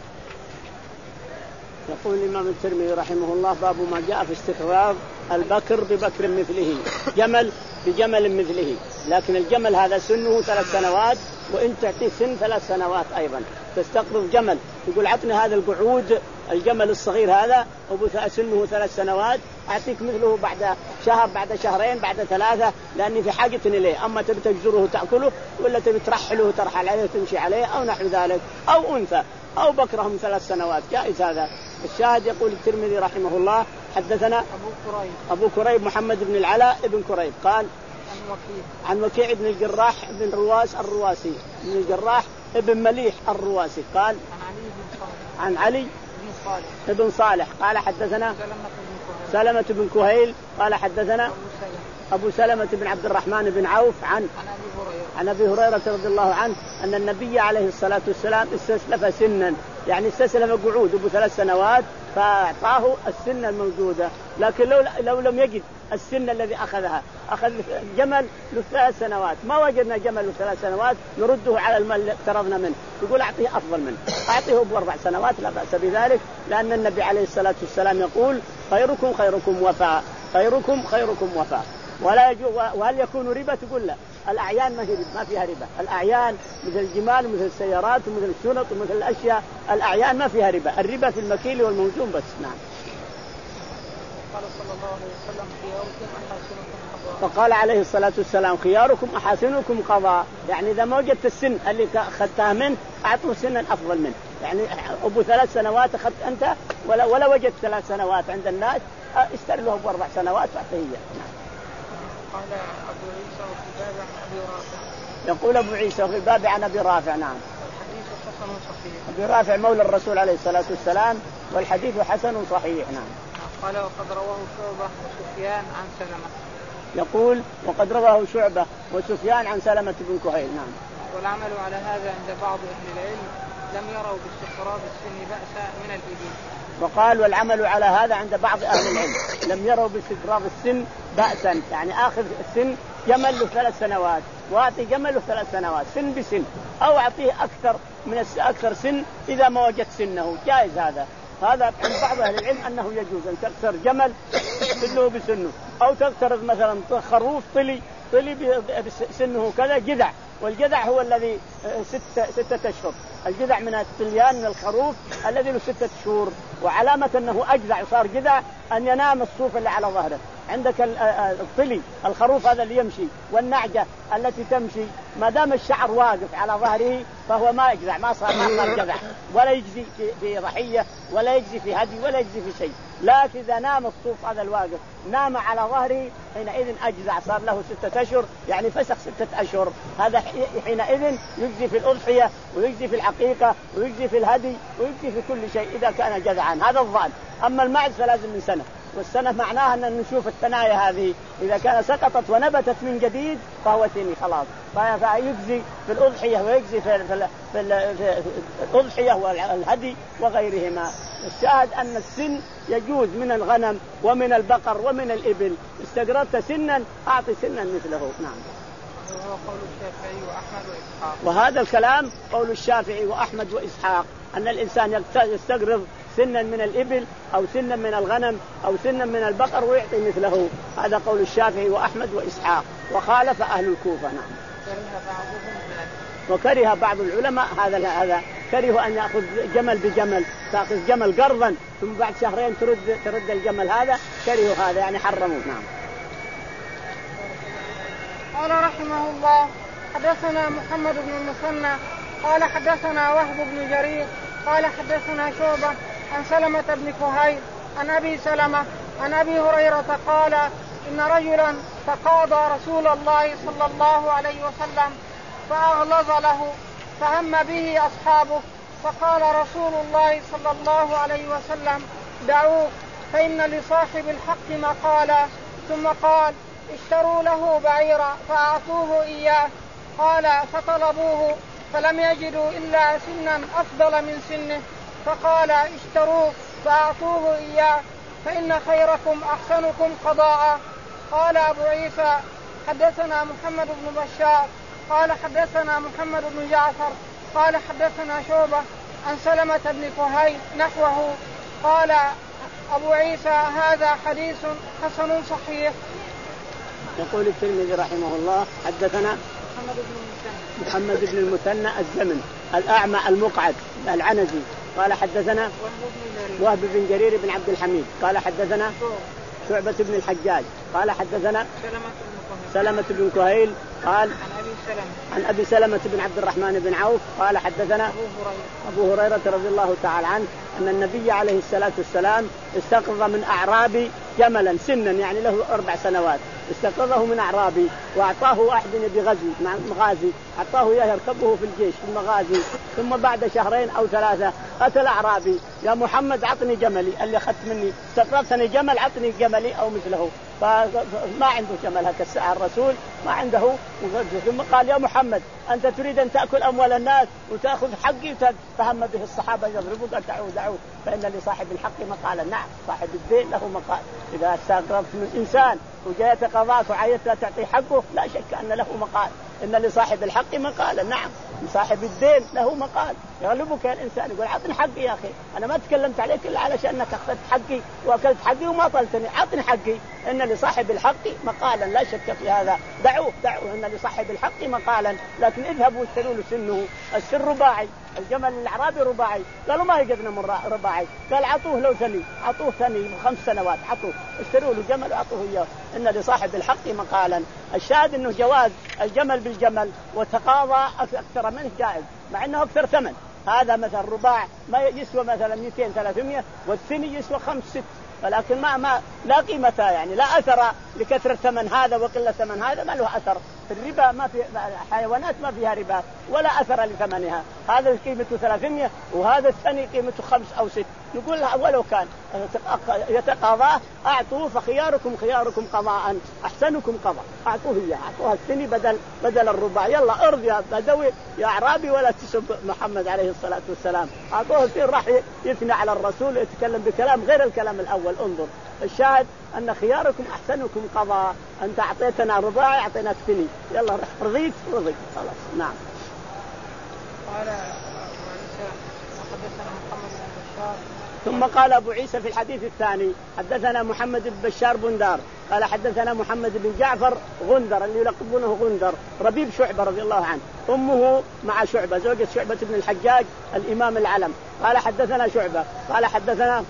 يقول الإمام الترمذي رحمه الله باب ما جاء في استقراض البكر ببكر مثله، جمل بجمل مثله، لكن الجمل هذا سنه ثلاث سنوات، وإن تعطيه سن ثلاث سنوات أيضا تستقرض جمل، يقول عطني هذا القعود الجمل الصغير هذا أبو سنه ثلاث سنوات أعطيك مثله بعد شهر بعد شهرين بعد ثلاثة، لأني في حاجة إليه، أما تبي تجزره تأكله ولا تبي ترحله ترحل عليه تمشي عليه أو نحو ذلك، أو أنثى أو بكرهم ثلاث سنوات جائز هذا. الشاهد يقول الترمذي رحمه الله حدثنا أبو كريب أبو كريب محمد بن العلاء ابن كريب قال عن وكيع عن وكيع بن الجراح بن رواس الرواسي بن الجراح ابن مليح الرواسي قال عن علي بن صالح عن علي بن صالح ابن صالح قال حدثنا سلمة بن كهيل قال حدثنا أبو سلمة بن عبد الرحمن بن عوف عن عن أبي هريرة رضي الله عنه أن النبي عليه الصلاة والسلام استسلف سنا، يعني استسلف قعود أبو ثلاث سنوات فأعطاه السن الموجودة، لكن لو لو لم يجد السن الذي أخذها أخذ جمل له ثلاث سنوات، ما وجدنا جمل له ثلاث سنوات نرده على المال اللي اقترضنا منه، يقول أعطيه أفضل منه، أعطيه بأربع سنوات لا بأس بذلك، لأن النبي عليه الصلاة والسلام يقول خيركم خيركم وفاء، خيركم خيركم وفاء. ولا يجوز. وهل يكون ربا؟ تقول لا، الأعيان ما هي ربا، ما فيها ربا، الأعيان مثل الجمال ومثل السيارات ومثل الشنط ومثل الأشياء الأعيان ما فيها ربا، الربا في المكيل والموزون بس. نعم. قال صلى الله عليه وسلم خياركم أحاسنكم قضاء. فقال عليه الصلاة والسلام خياركم أحاسنكم قضاء، يعني إذا ما وجدت السن اللي أخذتها منه أعطوه سنا أفضل منه، يعني أبو ثلاث سنوات أخذت أنت ولا ولا وجدت ثلاث سنوات عند الناس اشتري له بأربع سنوات فأعطيه. نعم. قال أبو عيسى وفي الباب عن أبي رافع. يقول أبو عيسى وفي الباب عن أبي رافع. نعم. الحديث حسن صحيح. أبي رافع مولى الرسول عليه الصلاة والسلام والحديث حسن صحيح. نعم. قال وقد رواه شعبة وسفيان عن سلمة. يقول وقد رواه شعبة وسفيان عن سلمة بن كهيل. نعم. والعمل على هذا عند بعض أهل العلم لم يروا باستقرار السن بأسا من الإبل. وقال والعمل على هذا عند بعض أهل العلم لم يروا باستقرار السن بأسا، يعني آخر السن جمل له ثلاث سنوات وأعطي جمل له ثلاث سنوات سن بسن، أو أعطيه أكثر من أكثر سن إذا ما وجدت سنه، جائز هذا. هذا عند بعض أهل العلم أنه يجوز أن تكسر جمل سنه بسنه، أو تكسر مثلا خروف طلي طلي بسنه كذا جذع، والجذع هو الذي ستة, ستة أشهر، الجذع من الطليان من الخروف الذي له ستة شهور، وعلامة أنه أجذع صار جذع أن ينام الصوف اللي على ظهره. عندك الطلي الخروف هذا اللي يمشي، والنعجة التي تمشي ما دام الشعر واقف على ظهره فهو ما يجذع، ما صار ما صار جذع، ولا يجزي في ضحية ولا يجزي في هدي ولا يجزي في شيء. لكن إذا نام الصوف هذا الواقف نام على ظهره حينئذ أجزع، صار له ستة أشهر، يعني فسخ ستة أشهر، هذا حينئذ يجزي في الأضحية ويجزي في العقيقة ويجزي في الهدي ويجزي في كل شيء إذا كان جذعا. هذا الظان. أما المعز فلازم من سنة، والسنة معناها أن نشوف الثنايا هذه إذا كان سقطت ونبتت من جديد فهو ثاني خلاص، فيجزي في الأضحية ويجزي في, في, في, في الأضحية والهدي وغيرهما. الشاهد أن السن يجوز من الغنم ومن البقر ومن الإبل، استقررت سنا أعطي سنا مثله. نعم. وهو قول الشافعي وأحمد وإسحاق. وهذا الكلام قول الشافعي وأحمد وإسحاق، أن الإنسان يستقرض سنا من الإبل أو سنا من الغنم أو سنا من البقر ويعطي مثله، هذا قول الشافعي وأحمد وإسحاق، وخالف أهل الكوفة. نعم. وكره بعض العلماء هذا هذا كرهوا أن يأخذ جمل بجمل، تأخذ جمل قرضا ثم بعد شهرين ترد ترد الجمل، هذا كرهوا هذا يعني حرموا. نعم. قال رحمه الله حدثنا محمد بن المثنى قال حدثنا وهب بن جرير قال حدثنا شعبة عن سلمة بن كهيل عن أبي سلمة عن أبي هريرة قال إن رجلا تقاضى رسول الله صلى الله عليه وسلم فأغلظ له فهم به أصحابه، فقال رسول الله صلى الله عليه وسلم دعوه فإن لصاحب الحق مقالا، ثم قال اشتروا له بعيرا فأعطوه إياه، قال فطلبوه فلم يجدوا إلا سنا أفضل من سنه، فقال اشتروه فأعطوه إياه فإن خيركم أحسنكم قضاء. قال أبو عيسى حدثنا محمد بن بشار قال حدثنا محمد بن جعفر قال حدثنا شعبة عن سلمة بن كهيل نحوه. قال أبو عيسى هذا حديث حسن صحيح. يقول الترمذي رحمه الله حدثنا محمد بن المثنى محمد بن المثنى الزمن الأعمى المقعد العنزي قال حدثنا وهب بن جرير بن عبد الحميد قال حدثنا شعبة بن الحجاج قال حدثنا سلمة بن كهيل قال عن أبي سلمة عن أبي سلمة بن عبد الرحمن بن عوف قال حدثنا أبو هريرة رضي الله تعالى عنه أن النبي عليه الصلاة والسلام استقرض من أعرابي جملا سنا يعني له أربع سنوات، استقرضه من أعرابي وأعطاه واحد بغزو مع مغازي، أعطاه إياه يركبه في الجيش في المغازي، ثم بعد شهرين أو ثلاثة أتى الأعرابي يا محمد عطني جملي اللي أخذت مني، استقرضتني جمل عطني جملي أو مثله، فما عنده جمل هكذا الساعة الرسول ما عنده. ثم قال يا محمد أنت تريد أن تأكل أموال الناس وتأخذ حقي، فهم به الصحابة يضربوك قال دعوه دعوه فإن لصاحب الحق مقالا. نعم صاحب الدين له مقال، إذا استقرضت من إنسان وجاءت قضاك وعيت لا تعطي حقه لا شك أن له مقال، إن لصاحب الحق مقالا. نعم صاحب الدين له مقال، يغلبك الإنسان يقول عطني حقي يا أخي، أنا ما تكلمت عليك إلا علشان أنك أخذت حقي وأكلت حقي وما طلتني، عطني حقي، إن لصاحب الحق مقالا لا شك في هذا، دعوه دعوه إن لصاحب الحق مقالا. لكن اذهبوا اشتروا له سنه، السن رباعي، الجمل الأعرابي رباعي، قالوا ما يقدنا من رباعي، قال عطوه لو ثني، عطوه ثني خمس سنوات، عطوه اشتروا له جمل وعطوه إياه، إن لصاحب الحق مقالا. الشاهد إنه جواز الجمل بالجمل وتقاضى أكثر منه جائز مع إنه أكثر ثمن، هذا مثلا رباع ما يسوى مثلا مئتين ثلاثمائة والثني يسوى خمس ست، ولكن ما ما لا قيمة يعني لا أثر لكثرة ثمن هذا وقلة ثمن هذا ما له أثر. في الربا ما في حيوانات ما فيها ربا ولا أثر لثمنها، هذا قيمته ثلاثمائة وهذا الثاني قيمته خمس أو ست، نقول له ولو كان يتقاضاه أعطوه، فخياركم خياركم قضاء أحسنكم قضاء، أعطوه إياه، أعطوها الثاني بدل بدل الربع. يلا ارض يا بدوي يا أعرابي ولا تسب محمد عليه الصلاة والسلام. أعطوه الثاني راح يثنى على الرسول يتكلم بكلام غير الكلام الأول. انظر الشاهد أن خياركم أحسنكم قضاء، أنت أعطيتنا رباعي أعطيناك ثني، يلا رضيت رضيت خلاص. نعم. قال حدثنا محمد بن بشار. ثم قال أبو عيسى في الحديث الثاني حدثنا محمد بن بشار بندار قال حدثنا محمد بن جعفر غندر اللي يلقبونه غندر ربيب شعبة رضي الله عنه، أمه مع شعبة زوجة شعبة بن الحجاج الإمام العلم. قال حدثنا شعبة قال حدثنا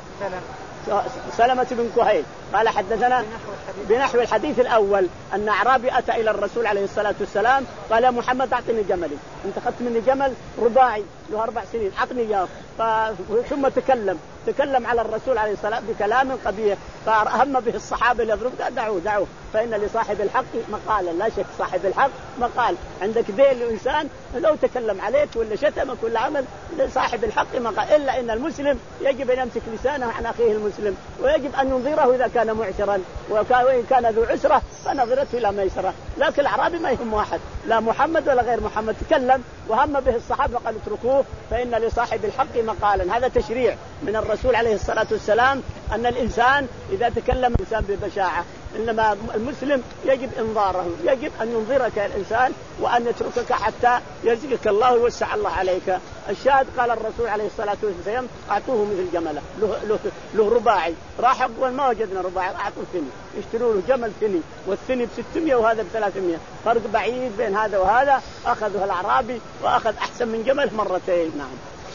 سلمة بن كهيل قال حدثنا بنحو الحديث الأول أن أعرابي أتى إلى الرسول عليه الصلاة والسلام قال يا محمد أعطني جملي، أنت أخذت مني جمل رباعي له أربع سنين أعطني إياه. ثم تكلم تكلم على الرسول عليه الصلاة والسلام بكلام قبيح فأهم به الصحابة اللي يضرب دعوه دعوه فإن لصاحب الحق مقالا، لا شك صاحب الحق مقال. عندك ذيل الإنسان لو تكلم عليك ولا شتمك ولا عمل لصاحب الحق مقال، إلا إن المسلم يجب أن يمسك لسانه عن أخيه المسلم ويجب أن ينظره إذا كان معسرا، وإن كان ذو عسرة فنظرته إلى ميسرة. لكن الأعرابي ما يهم واحد لا محمد ولا غير محمد، تكلم وهم به الصحابة قالوا اتركوه فإن لصاحب الحق مقالا. هذا تشريع من الرسول عليه الصلاة والسلام أن الإنسان إذا تكلم الإنسان ببشاعة، إنما المسلم يجب إنظاره، يجب أن ينظرك الإنسان وأن يتركك حتى يرزقك الله ويوسع الله عليك. الشاهد قال الرسول عليه الصلاة والسلام أعطوه مثل جملة له, له, له رباعي، راح أقول ما وجدنا رباعي أعطوه ثني، يشتروا له جمل ثني والثني بستمائة وهذا بثلاثمائة، فرق بعيد بين هذا وهذا. أخذه الأعرابي وأخذ أحسن من جمل مرتين. نعم.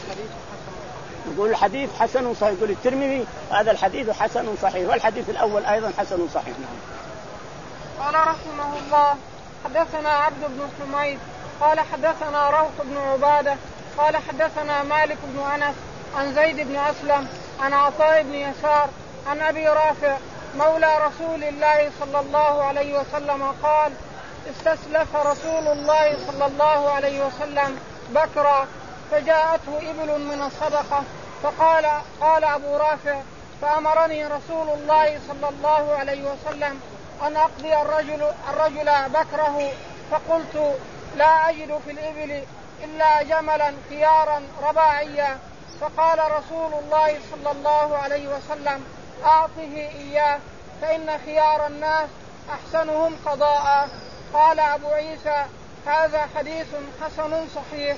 يقول الحديث حسن صحيح، يقول الترمذي هذا الحديث حسن صحيح، والحديث الأول أيضا حسن صحيح. نعم. قال رحمه الله حدثنا عبد بن حميد قال حدثنا روح بن عبادة قال حدثنا مالك بن أنس عن زيد بن أسلم عن عطاء بن يسار عن أبي رافع مولى رسول الله صلى الله عليه وسلم قال استسلف رسول الله صلى الله عليه وسلم بكرا فجاءته إبل من الصدقة فقال قال أبو رافع فأمرني رسول الله صلى الله عليه وسلم أن أقضي الرجل, الرجل بكره، فقلت لا أجد في الإبل إلا جملا خيارا رباعيا، فقال رسول الله صلى الله عليه وسلم أعطه إياه فإن خيار الناس أحسنهم قضاء. قال أبو عيسى هذا حديث حسن صحيح.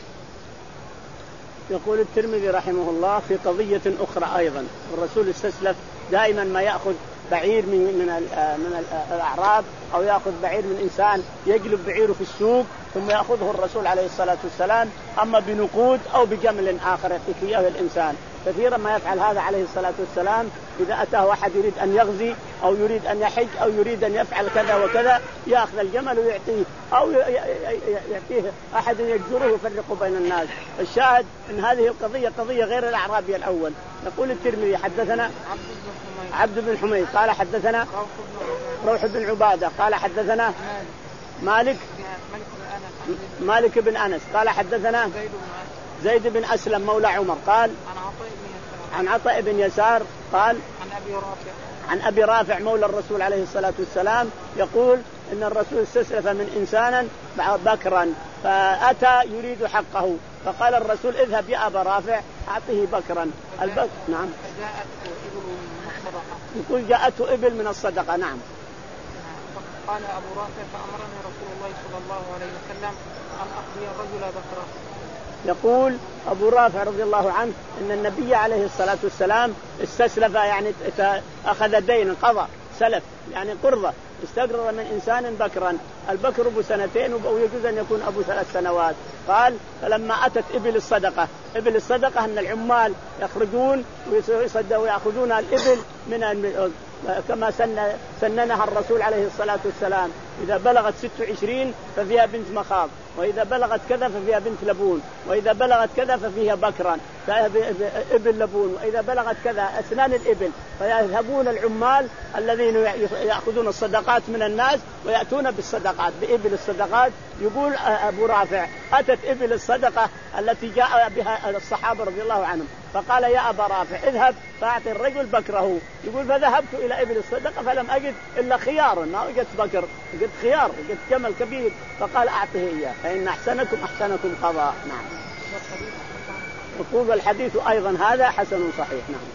يقول الترمذي رحمه الله في قضية أخرى أيضا، الرسول استسلف دائما ما يأخذ بعير من من من الأعراب أو يأخذ بعير من إنسان يقلب بعيره في السوق ثم يأخذه الرسول عليه الصلاة والسلام أما بنقود أو بجمل آخر يعطيك إياه الإنسان. كثيرا ما يفعل هذا عليه الصلاة والسلام، إذا أتاه أحد يريد أن يغزي أو يريد أن يحج أو يريد أن يفعل كذا وكذا يأخذ الجمل ويعطيه، أو يعطيه أحد يجزره ويفرق بين الناس. الشاهد أن هذه القضية قضية غير الأعرابي الأول. يقول الترمذي حدثنا عبد بن حميد قال حدثنا روح بن عبادة قال حدثنا مالك مالك بن أنس قال حدثنا زيد بن أسلم مولى عمر قال عن عطاء بن يسار قال عن أبي رافع عن أبي رافع مولى الرسول عليه الصلاة والسلام يقول إن الرسول استسلف من إنسانا بكرا فأتى يريد حقه، فقال الرسول اذهب يا أبا رافع أعطه بكرا. البكر نعم. يقول جاءته إبل من الصدقة. نعم. قال أبو رافع فأمرني رسول الله صلى الله عليه وسلم أن أقضي الرجل بكرا. يقول أبو رافع رضي الله عنه إن النبي عليه الصلاة والسلام استسلف يعني أخذ دين قضى سلف يعني قرضة، استقرض من إنسان بكرا، البكر أبو سنتين ويجوز أن يكون أبو ثلاث سنوات. قال فلما أتت إبل الصدقة، إبل الصدقة أن العمال يخرجون ويصدقوا يأخذون الإبل من كما سن سننها الرسول عليه الصلاة والسلام، إذا بلغت ست وعشرين ففيها بنت مخاض، وإذا بلغت كذا ففيها بنت لبون، وإذا بلغت كذا ففيها بكرا ابن لبون، وإذا بلغت كذا أسنان الإبل. فيذهبون العمال الذين يأخذون الصدقات من الناس ويأتون بالصدقات بإبل الصدقات. يقول أبو رافع أتت إبل الصدقة التي جاء بها الصحابة رضي الله عنهم، فقال يا أبا رافع اذهب فأعطي الرجل بكره. يقول فذهبت إلى إبل الصدقة فلم أجد إلا خيار، ما وجدت بكر، وجدت خيار، وجدت جمل كبير، فقال أعطه إياه فإن أحسنكم أحسنكم قضاء. نعم. وقول الحديث أيضا هذا حسن صحيح. نعم.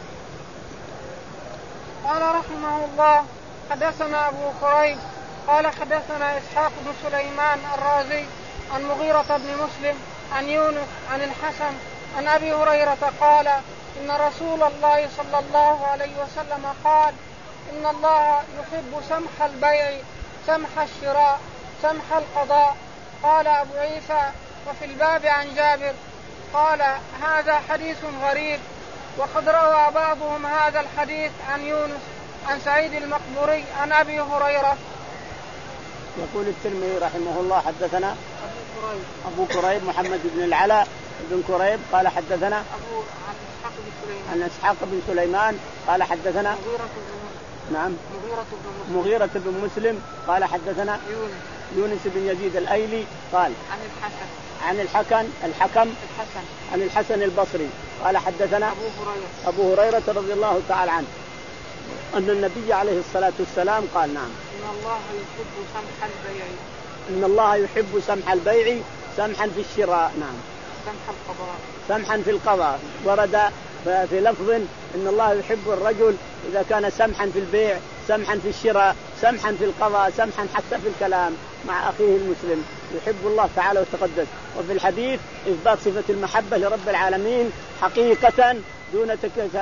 قال رحمه الله حدثنا أبو كريب قال حدثنا إسحاق بن سليمان الرازي عن مغيرة بن مسلم عن يونس عن الحسن عن أبي هريرة قال إن رسول الله صلى الله عليه وسلم قال إن الله يحب سمح البيع سمح الشراء سمح القضاء. قال أبو عيسى وفي الباب عن جابر قال هذا حديث غريب، وقد روى بعضهم هذا الحديث عن يونس عن سعيد المقبوري عن أبي هريرة. يقول الترمذي رحمه الله حدثنا أبو كريب, أبو كريب محمد بن العلاء بن كريب قال حدثنا أبو عن إسحاق بن سليمان عن إسحاق بن سليمان قال حدثنا مغيرة بن نعم مغيرة بن مسلم مغيرة بن مسلم قال حدثنا يونس يونس بن يزيد الأيلي قال عن الحسن عن الحكم الحكم الحسن عن الحسن البصري قال حدثنا أبو هريرة أبو هريرة رضي الله تعالى عنه أن النبي عليه الصلاة والسلام قال نعم إن الله يحب سمح البيع إن الله يحب سمح البيع سمحا في الشراء. نعم. سمح القضاء سمحا في القضاء. ورد في لفظ إن الله يحب الرجل إذا كان سمحا في البيع سمحا في الشراء سمحا في القضاء سمحا حتى في الكلام مع أخيه المسلم. يحب الله تعالى وتقدس. وفي الحديث إثبات صفة المحبة لرب العالمين حقيقة دون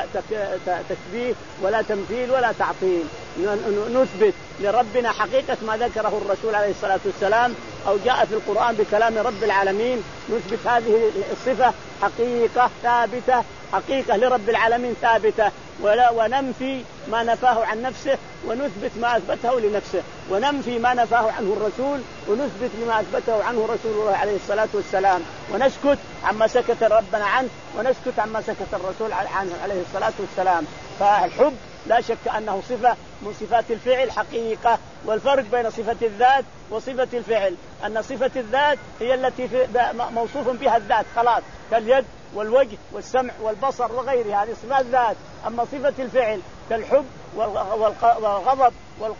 تشبيه ولا تمثيل ولا تعطيل. نثبت لربنا حقيقة ما ذكره الرسول عليه الصلاة والسلام أو جاء في القرآن بكلام رب العالمين. نثبت هذه الصفة حقيقة ثابتة حقيقة لرب العالمين ثابتة ولا وننفي ما نفاه عن نفسه ونثبت ما أثبته لنفسه وننفي ما نفاه عنه الرسول ونثبت لما أثبته عنه رسول الله عليه الصلاة والسلام ونسكت عما سكت ربنا عنه ونسكت عما سكت الرسول عنه عليه الصلاة والسلام. فالحب لا شك أنه صفة من صفات الفعل حقيقة. والفرق بين صفة الذات وصفة الفعل أن صفة الذات هي التي موصوف بها الذات خلاص كاليد والوجه والسمع والبصر وغيرها هذه صفات ذات. أما صفة الفعل كالحب والغضب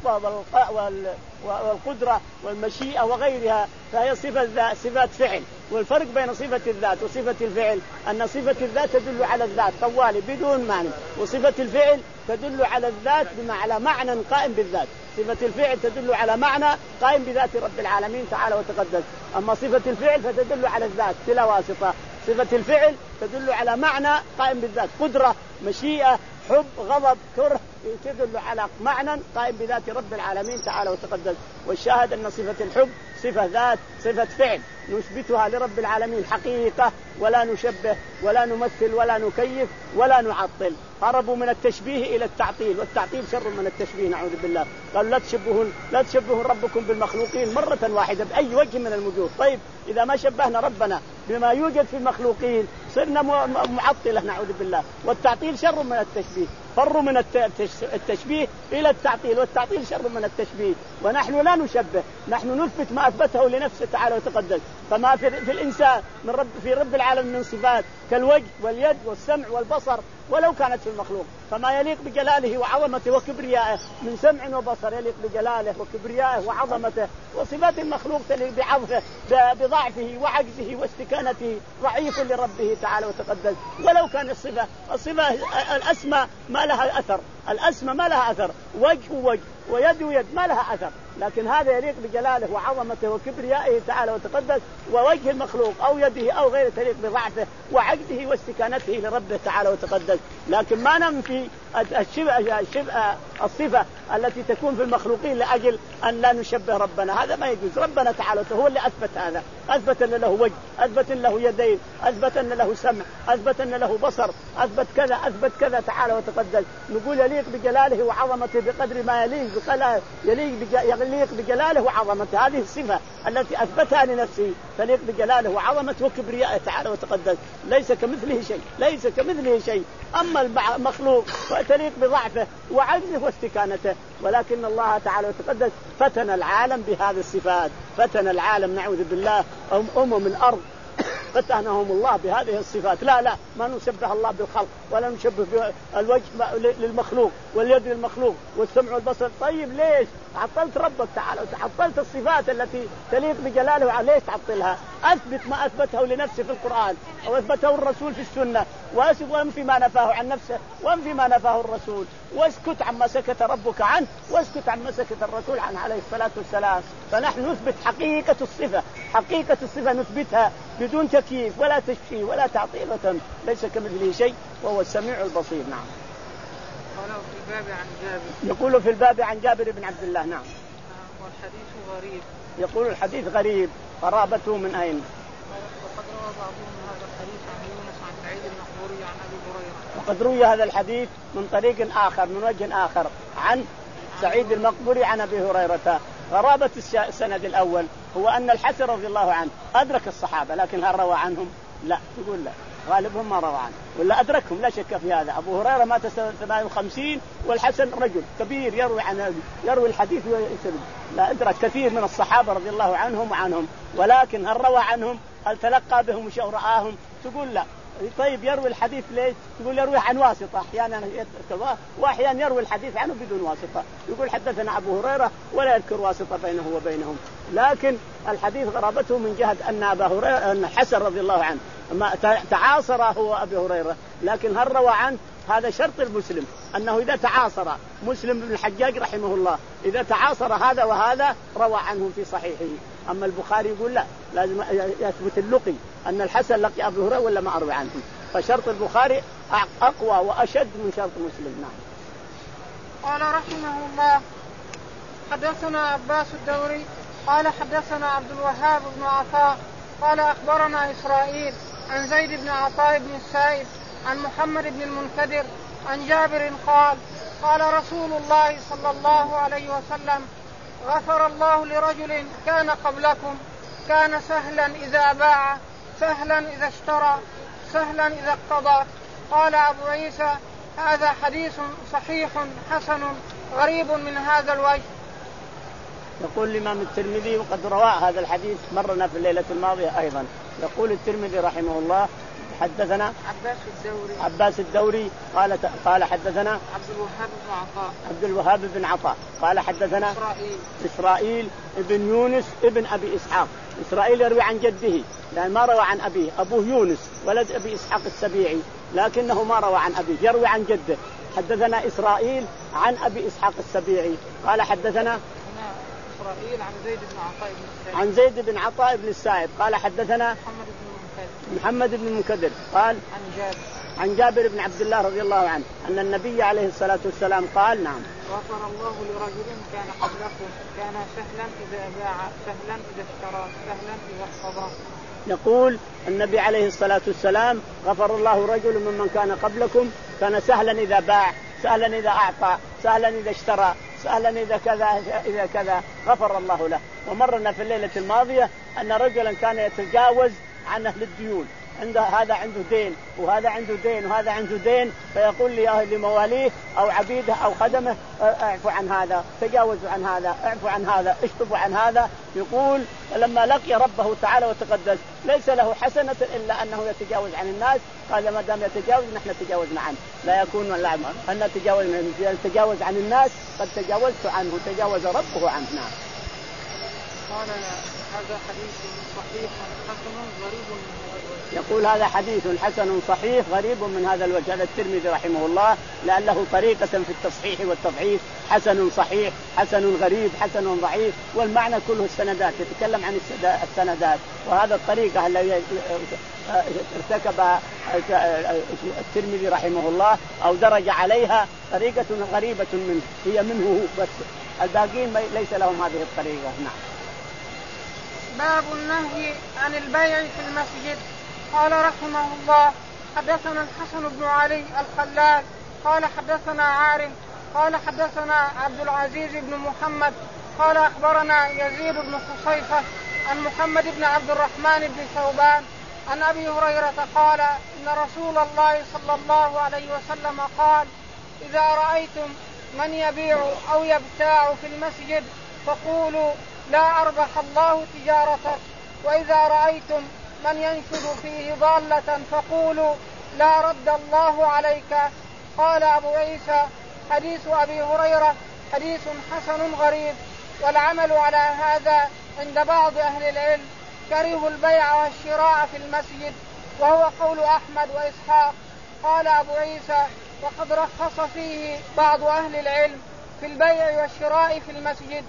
والقدرة والمشيئة وغيرها فهي صفة ذات صفات فعل. والفرق بين صفة الذات وصفة الفعل أن صفة الذات تدل على الذات طوالي بدون معنى وصفة الفعل تدل على الذات بما على معنى قائم بالذات. صفة الفعل تدل على معنى قائم بذات رب العالمين تعالى وتقدس. أما صفة الفعل فتدل على الذات بلا واسطة. صفة الفعل تدل على معنى قائم بالذات قدرة مشيئة حب غضب كره تدل على معنى قائم بذات رب العالمين تعالى وتقدس. والشاهد أن صفة الحب صفة ذات صفة فعل نثبتها لرب العالمين حقيقة ولا نشبه ولا نمثل ولا نكيف ولا نعطل. هربوا من التشبيه إلى التعطيل والتعطيل شر من التشبيه نعوذ بالله. قالوا لا تشبهون لا تشبهون ربكم بالمخلوقين مرة واحدة بأي وجه من الوجوه. طيب إذا ما شبهنا ربنا بما يوجد في المخلوقين صرنا معطلة نعوذ بالله. والتعطيل شر من التشبيه. فروا من التشبيه إلى التعطيل والتعطيل شر من التشبيه. ونحن لا نشبه نحن نثبت ما أثبته لنفسه تعالى وتقدس. فما في, في الإنسان من رب في رب العالم من صفات كالوجه واليد والسمع والبصر ولو كانت في المخلوق فما يليق بجلاله وعظمته وكبريائه من سمع وبصر يليق بجلاله وكبريائه وعظمته. وصفات المخلوق تليق بعظمه بضعفه وعجزه واستكانته ضعيف لربه تعالى وتقدس. ولو كان الصفة الصفة الأسمى ما لها أثر الأسمى ما لها أثر وجه وجه ويد ويد ما لها أثر لكن هذا يليق بجلاله وعظمته وكبريائه تعالى وتقدس. ووجه المخلوق أو يده أو غيره تليق بضعفه وعجزه واستكانته لربه تعالى وتقدس. لكن ما ننفي الشبه الصفة التي تكون في المخلوقين لأجل أن لا نشبه ربنا، هذا ما يجوز. ربنا تعالى هو اللي أثبت هذا، أثبت أن له وجه، أثبت أن له يدين، أثبت أن له سمع، أثبت أن له بصر، أثبت كذا أثبت كذا تعالى وتقدس. نقول يليق بجلاله وعظمته بقدر ما يليق بقدر يليق يليق بجلاله وعظمته. هذه الصفة التي أثبتها لنفسه تليق بجلاله وعظمته وكبريائه تعالى وتقدس، ليس كمثله شيء، ليس كمثله شيء. أما المخلوق فتليق بضعفه وعجزه واستكانته، ولكن الله تعالى وتقدس فتن العالم بهذه الصفات، فتن العالم نعوذ بالله أم أمم الأرض فتنهم الله بهذه الصفات. لا لا ما نشبه الله بالخلق ولا نشبه الوجه للمخلوق واليد للمخلوق والسمع والبصر. طيب ليش عطلت ربك تعالى وعطلت الصفات التي تليق بجلاله؟ ليش تعطلها؟ أثبت ما أثبته لنفسه في القرآن أو أثبته الرسول في السنة، وانفي ما نفاه عن نفسه وانفي ما نفاه الرسول، واسكت عما سكت ربك عنه واسكت عما سكت الرسول عنه عليه الصلاة والسلام. فنحن نثبت حقيقة الصفة، حقيقة الصفة نثبتها بدون تكييف ولا تشبيه ولا تعطيل، ليس كمثله شيء وهو السميع البصير. نعم. قالوا في الباب عن جابر، يقول في الباب عن جابر بن عبد الله. نعم. والحديث غريب. يقول الحديث غريب، قرابته من أين؟ وقد روى بعضهم هذا الحديث عن يونس عن سعيد المقبوري عن أبي هريرة. وقد روي هذا الحديث من طريق آخر من وجه آخر عن سعيد المقبوري عن أبي هريرة. غرابة السند الأول هو أن الحسن رضي الله عنه أدرك الصحابة، لكن هل روى عنهم؟ لا، يقول لا، غالبهم ما روى عنه، ولا أدركهم لا شك في هذا. أبو هريرة مات سنة ثمانية وخمسين والحسن رجل كبير يروي عن يروي الحديث ويسرد، لا أدرك كثير من الصحابة رضي الله عنهم وعنهم، ولكن هل روى عنهم؟ هل تلقى بهم أو رآهم؟ تقول لا. طيب يروي الحديث ليش؟ يقول يروي عن واسطة، أحيانا وأحيانا يروي الحديث عنه بدون واسطة، يقول حدثنا أبو هريرة ولا يذكر واسطة بينه وبينهم. لكن الحديث غرابته من جهة أن أبا هريرة أن حسن رضي الله عنه ما تعاصر هو أبي هريرة، لكن هل روى عنه؟ هذا شرط المسلم أنه إذا تعاصر مسلم بن الحجاج رحمه الله إذا تعاصر هذا وهذا روى عنه في صحيحه. أما البخاري يقول لا، لازم يثبت اللقي أن الحسن لقي أبو هريرة ولا ما أروي عنه، فشرط البخاري أقوى وأشد من شرط مسلم. نعم. قال رحمه الله حدثنا عباس الدوري قال حدثنا عبد الوهاب بن عطاء قال أخبرنا إسرائيل عن زيد بن عطاء بن السائب عن محمد بن المنكدر عن جابر قال قال رسول الله صلى الله عليه وسلم غفر الله لرجل كان قبلكم كان سهلا إذا باع سهلا إذا اشترى سهلا إذا اقتضى. قال أبو عيسى هذا حديث صحيح حسن غريب من هذا الوجه. يقول الإمام الترمذي وقد روى هذا الحديث مرنا في الليلة الماضية أيضا. يقول الترمذي رحمه الله حدثنا عباس الدوري عباس الدوري قال قال حدثنا عبد الوهاب بن عطاء عبد الوهاب بن عطاء قال حدثنا إسرائيل إسرائيل ابن يونس ابن أبي إسحاق. إسرائيل يروي عن جده لأن ما روى عن أبيه، أبوه يونس ولد أبي إسحاق السبيعي لكنه ما روى عن أبيه، يروي عن جده. حدثنا إسرائيل عن أبي إسحاق السبيعي قال حدثنا إسرائيل عن زيد بن عطاء بن السائب عن زيد بن عطاء بن السائب قال حدثنا محمد بن المنكدر محمد بن المنكدر قال عن جابر عن جابر بن عبد الله رضي الله عنه أن النبي عليه الصلاة والسلام قال نعم غفر الله لرجل كان قبلكم كان سهلا إذا باع سهلا إذا اشترى سهلا إذا اقتضى. يقول النبي عليه الصلاة والسلام غفر الله رجل ممن كان قبلكم كان سهلا إذا باع سهلا إذا أعطى سهلا إذا اشترى سهلا إذا كذا إذا كذا غفر الله له. ومرنا في الليلة الماضية أن رجلا كان يتجاوز عن أهل الديون، عنده هذا عنده دين وهذا عنده دين وهذا عنده دين، فيقول لي لمواليه أو عبيده أو خدمه اعفوا عن هذا، تجاوزوا عن هذا، اعفوا عن هذا، اشطبوا عن هذا. يقول لما لقي ربه تعالى وتقدس ليس له حسنة إلا أنه يتجاوز عن الناس، قال ما دام يتجاوز نحن تجاوزنا عنه، لا يكون ولا أن نتجاوز يتجاوز عن الناس قد تجاوزت عنه تجاوز ربه عنه. نعم. قال هذا حديث صحيح حسن غريب من هذا الوجه. يقول هذا حديث حسن صحيح غريب من هذا الوجه. هذا الترمذي رحمه الله لأن له طريقة في التصحيح والتضعيف، حسن صحيح، حسن غريب، حسن ضعيف، والمعنى كله السندات، يتكلم عن السندات. وهذا الطريقة التي ارتكبها الترمذي رحمه الله أو درج عليها طريقة غريبة منه، هي منه بس، الباقين ليس لهم هذه الطريقة. نعم. باب النهي عن البيع في المسجد. قال رحمه الله حدثنا الحسن بن علي الخلال قال حدثنا عارم قال حدثنا عبد العزيز بن محمد قال أخبرنا يزيد بن خصيفة عن محمد بن عبد الرحمن بن ثوبان عن أبي هريرة قال إن رسول الله صلى الله عليه وسلم قال إذا رأيتم من يبيع أو يبتاع في المسجد فقولوا لا أربح الله تجارتك، وإذا رأيتم من ينشد فيه ضالة فقولوا لا رد الله عليك. قال أبو عيسى حديث أبي هريرة حديث حسن غريب، والعمل على هذا عند بعض أهل العلم، كرهوا البيع والشراء في المسجد، وهو قول أحمد وإسحاق. قال أبو عيسى وقد رخص فيه بعض أهل العلم في البيع والشراء في المسجد.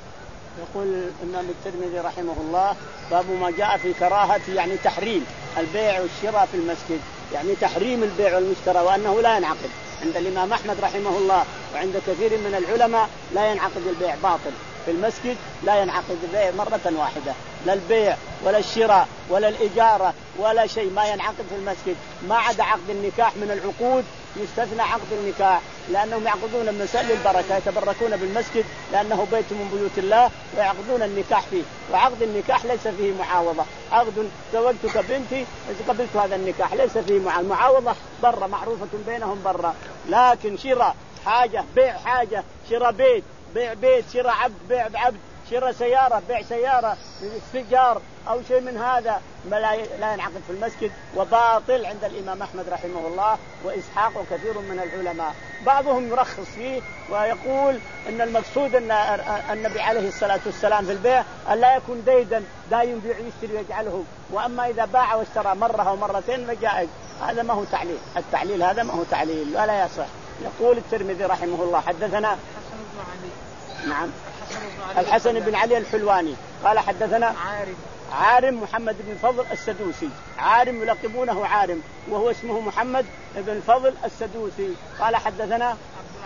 يقول الإمام الترمذي رحمه الله باب ما جاء في كراهة يعني تحريم البيع والشراء في المسجد، يعني تحريم البيع والمشترى، وأنه لا ينعقد عند الإمام أحمد رحمه الله وعند كثير من العلماء، لا ينعقد البيع، باطل في المسجد، لا ينعقد البيع مرة واحدة، لا البيع ولا الشراء ولا الإجارة ولا شيء ما ينعقد في المسجد، ما عدا عقد النكاح من العقود يستثنى عقد النكاح، لأنهم يعقدون المسائل للبركة، يتبركون بالمسجد لأنه بيت من بيوت الله ويعقدون النكاح فيه، وعقد النكاح ليس فيه معاوضة، عقد زوجتك بنتي قبلت هذا النكاح ليس فيه معاوضة برا، معروفة بينهم برا. لكن شراء حاجة، بيع حاجة، شراء بيت، بيع بيت، شراء عبد، بيع بعبد، شراء سيارة، بيع سيارة، استئجار أو شيء من هذا لا ينعقد في المسجد، وباطل عند الإمام أحمد رحمه الله وإسحاق وكثير من العلماء. بعضهم يرخص فيه ويقول إن المقصود أن النبي عليه الصلاة والسلام في البيع أن لا يكون ديدا دايم بيع يشتري ويجعله، وأما إذا باع واشترى مرة أو مرتين فجائز. هذا ما هو تعليل، التعليل هذا ما هو تعليل ولا يصح. يقول الترمذي رحمه الله حدثنا حسن بن علي. نعم الحسن بن علي الحلواني قال حدثنا عارم عارم محمد بن فضل السدوسي، عارم يلقبونه عارم وهو اسمه محمد بن فضل السدوسي. قال حدثنا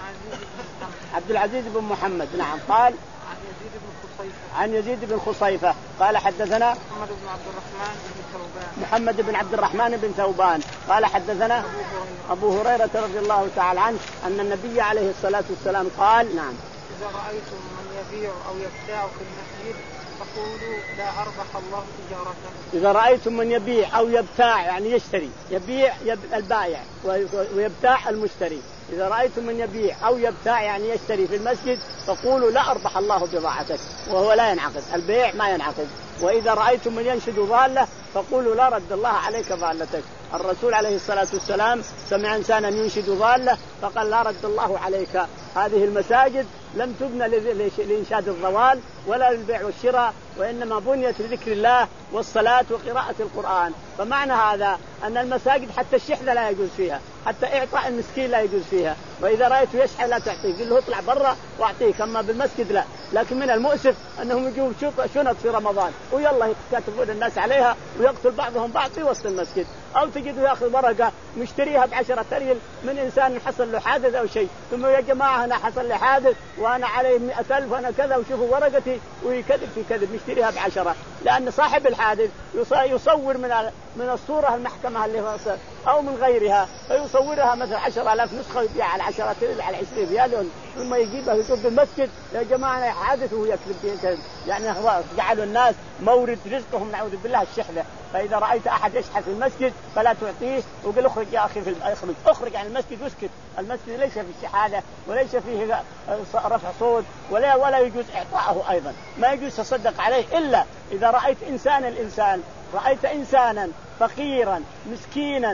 عبد العزيز بن محمد. نعم. قال عن يزيد بن خصيفة عن يزيد بن خصيفة قال حدثنا محمد بن عبد الرحمن بن ثوبان محمد بن عبد الرحمن بن ثوبان قال حدثنا أبو هريرة رضي الله تعالى عنه أن النبي عليه الصلاة والسلام قال نعم إذا رأيتم من يبيع أو يبتاع في المسجد فقولوا لا أربح الله تجارته. إذا رأيتم من يبيع أو يبتاع يعني يشتري، يبيع البائع ويبتاع المشتري، إذا رأيتم من يبيع أو يبتاع يعني يشتري في المسجد فقولوا لا أربح الله بضاعتك، وهو لا ينعقد، البيع ما ينعقد. وإذا رأيتم من ينشد ضالة فقولوا لا رد الله عليك ضالتك. الرسول عليه الصلاة والسلام سمع إنسانا ينشد ضالة فقال لا رد الله عليك. هذه المساجد لم تبنى لإنشاد الضوال ولا للبيع والشراء، وإنما بنيت لذكر الله والصلاة وقراءة القرآن. فمعنى هذا أن المساجد حتى الشحذة لا يجوز فيها، حتى إعطاء المسكين لا يجوز فيها، وإذا رأيته يشحذ لا تعطيه، قل له اطلع برا واعطيك، أما بالمسجد لا. لكن من المؤسف أنهم يجوا شنط في رمضان ويلا يكتبون الناس عليها ويقتل بعضهم بعض في وسط المسجد، أو تجده يأخذ ورقة مشتريها بعشرة ريال من إنسان حصل له حادث أو شيء، ثم يا جماعة أنا حصل لي حادث وأنا عليه مئة ألف وأنا كذا وشوفوا ورقتي، ويكذب في كذب مشتريها بعشرة، لأن صاحب الحادث يصور من من الصورة المحكمة اللي هو أو من غيرها، فيصورها مثلا عشرة آلاف نسخة ويبيع على عشرة ريال على عشرين ريال، ثم يجيبها يقول بالمسجد يا جماعة أنا حادث وهو يكذب فيه، يعني جعلوا الناس مورد رزقهم نعوذ بالله الشحذة. فإذا رأيت أحد يشحذ في المسجد فلا تعطيه وقل اخرج يا أخي في اخرج اخرج عن المسجد واسكت. المسجد ليس في الشحاذة وليس فيه رفع صوت ولا ولا يجوز إعطاءه، أيضا ما يجوز تصدق عليه إلا إذا رأيت إنسان الإنسان رأيت إنسانا فقيرا مسكينا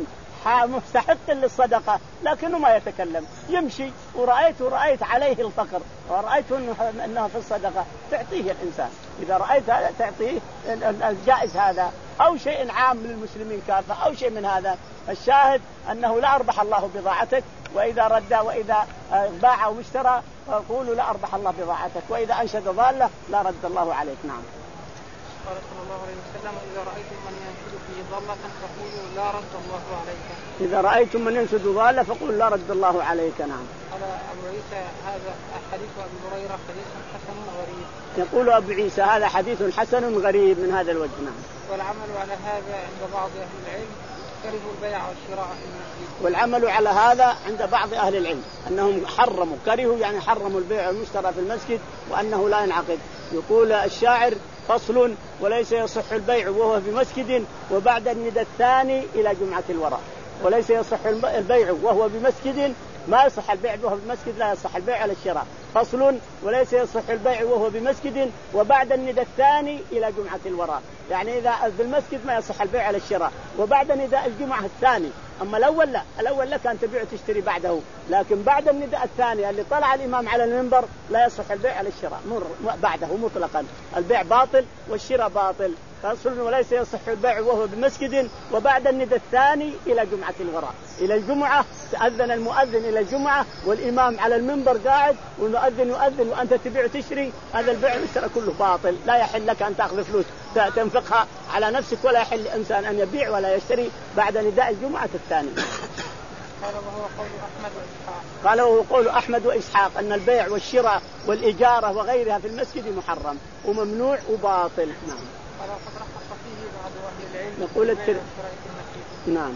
مستحق للصدقة لكنه ما يتكلم يمشي، ورأيت رأيت عليه الفقر ورأيت أنه في الصدقة تعطيه الإنسان، إذا رأيت هذا تعطيه الجائز هذا، أو شيء عام للمسلمين كافة أو شيء من هذا. الشاهد أنه لا أربح الله بضاعتك، وإذا رد وإذا باع واشترى قولوا لا أربح الله بضاعتك، وإذا أنشد ضالة لا رد الله عليك. نعم. قال صلى الله عليه وسلم: إذا رأيتم من ينشد في ضالة فقولوا لا رد الله عليك. إذا رأيتم من ينشد ضالة فقولوا لا رد الله عليك. نعم. قال أبو عيسى: هذا حديث أبي هريرة حديث حسن غريب. يقول أبو عيسى: هذا حديث حسن غريب من هذا الوجه. نعم. والعمل على هذا عند بعض أهل العلم كرهوا البيع والشراء في المسجد. والعمل على هذا عند بعض أهل العلم أنهم حرموا، كرهوا يعني حرموا البيع والمشترى في المسجد وأنه لا ينعقد. يقول الشاعر: فصل: وليس يصح البيع وهو في مسجد وبعد الندى الثاني إلى جمعة الوراء. وليس يصح البيع وهو بمسجد، ما يصح البيع وهو بمسجد، لا يصح البيع على الشراء. فصل: وليس يصح البيع وهو بمسجد وبعد الندى الثاني إلى جمعة الوراء. يعني إذا بالمسجد ما يصح البيع على الشراء، وبعد نداء الجمعة الثاني. أما الأول لا، الأول لك أن تبيع وتشتري بعده، لكن بعد النداء الثاني اللي طلع الإمام على المنبر لا يصح البيع على الشراء بعده مطلقا، البيع باطل والشراء باطل. فصل: وليس يصح البيع وهو بمسجد وبعد النداء الثاني إلى جمعة الوراء. إلى الجمعة تأذن المؤذن إلى الجمعة والإمام على المنبر قاعد والمؤذن يؤذن وأنت تبيع وتشتري، هذا البيع والشراء كله باطل، لا يحل لك أن تأخذ فلوس تنفقها على نفسك، ولا يحل لإنسان أن يبيع ولا يشتري بعد نداء الجمعة الثاني. قال وهو قول أحمد وإسحاق. قال وهو قول أحمد وإسحاق أن البيع والشراء والإجارة وغيرها في المسجد محرم وممنوع وباطل. نعم. قال وقد رخص فيه بعض أهل العلم. نقول التر... نعم.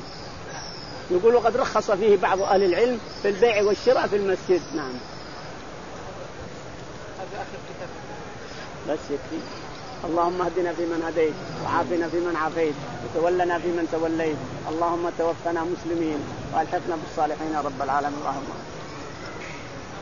يقول وقد رخص فيه بعض أهل العلم في البيع والشراء في المسجد. نعم. هذا آخر كتاب. بس يكفي. اللهم اهدنا فيمن هديت وعافنا فيمن عافيت وتولنا فيمن توليت، اللهم توفنا مسلمين والحقنا بالصالحين رب العالمين. اللهم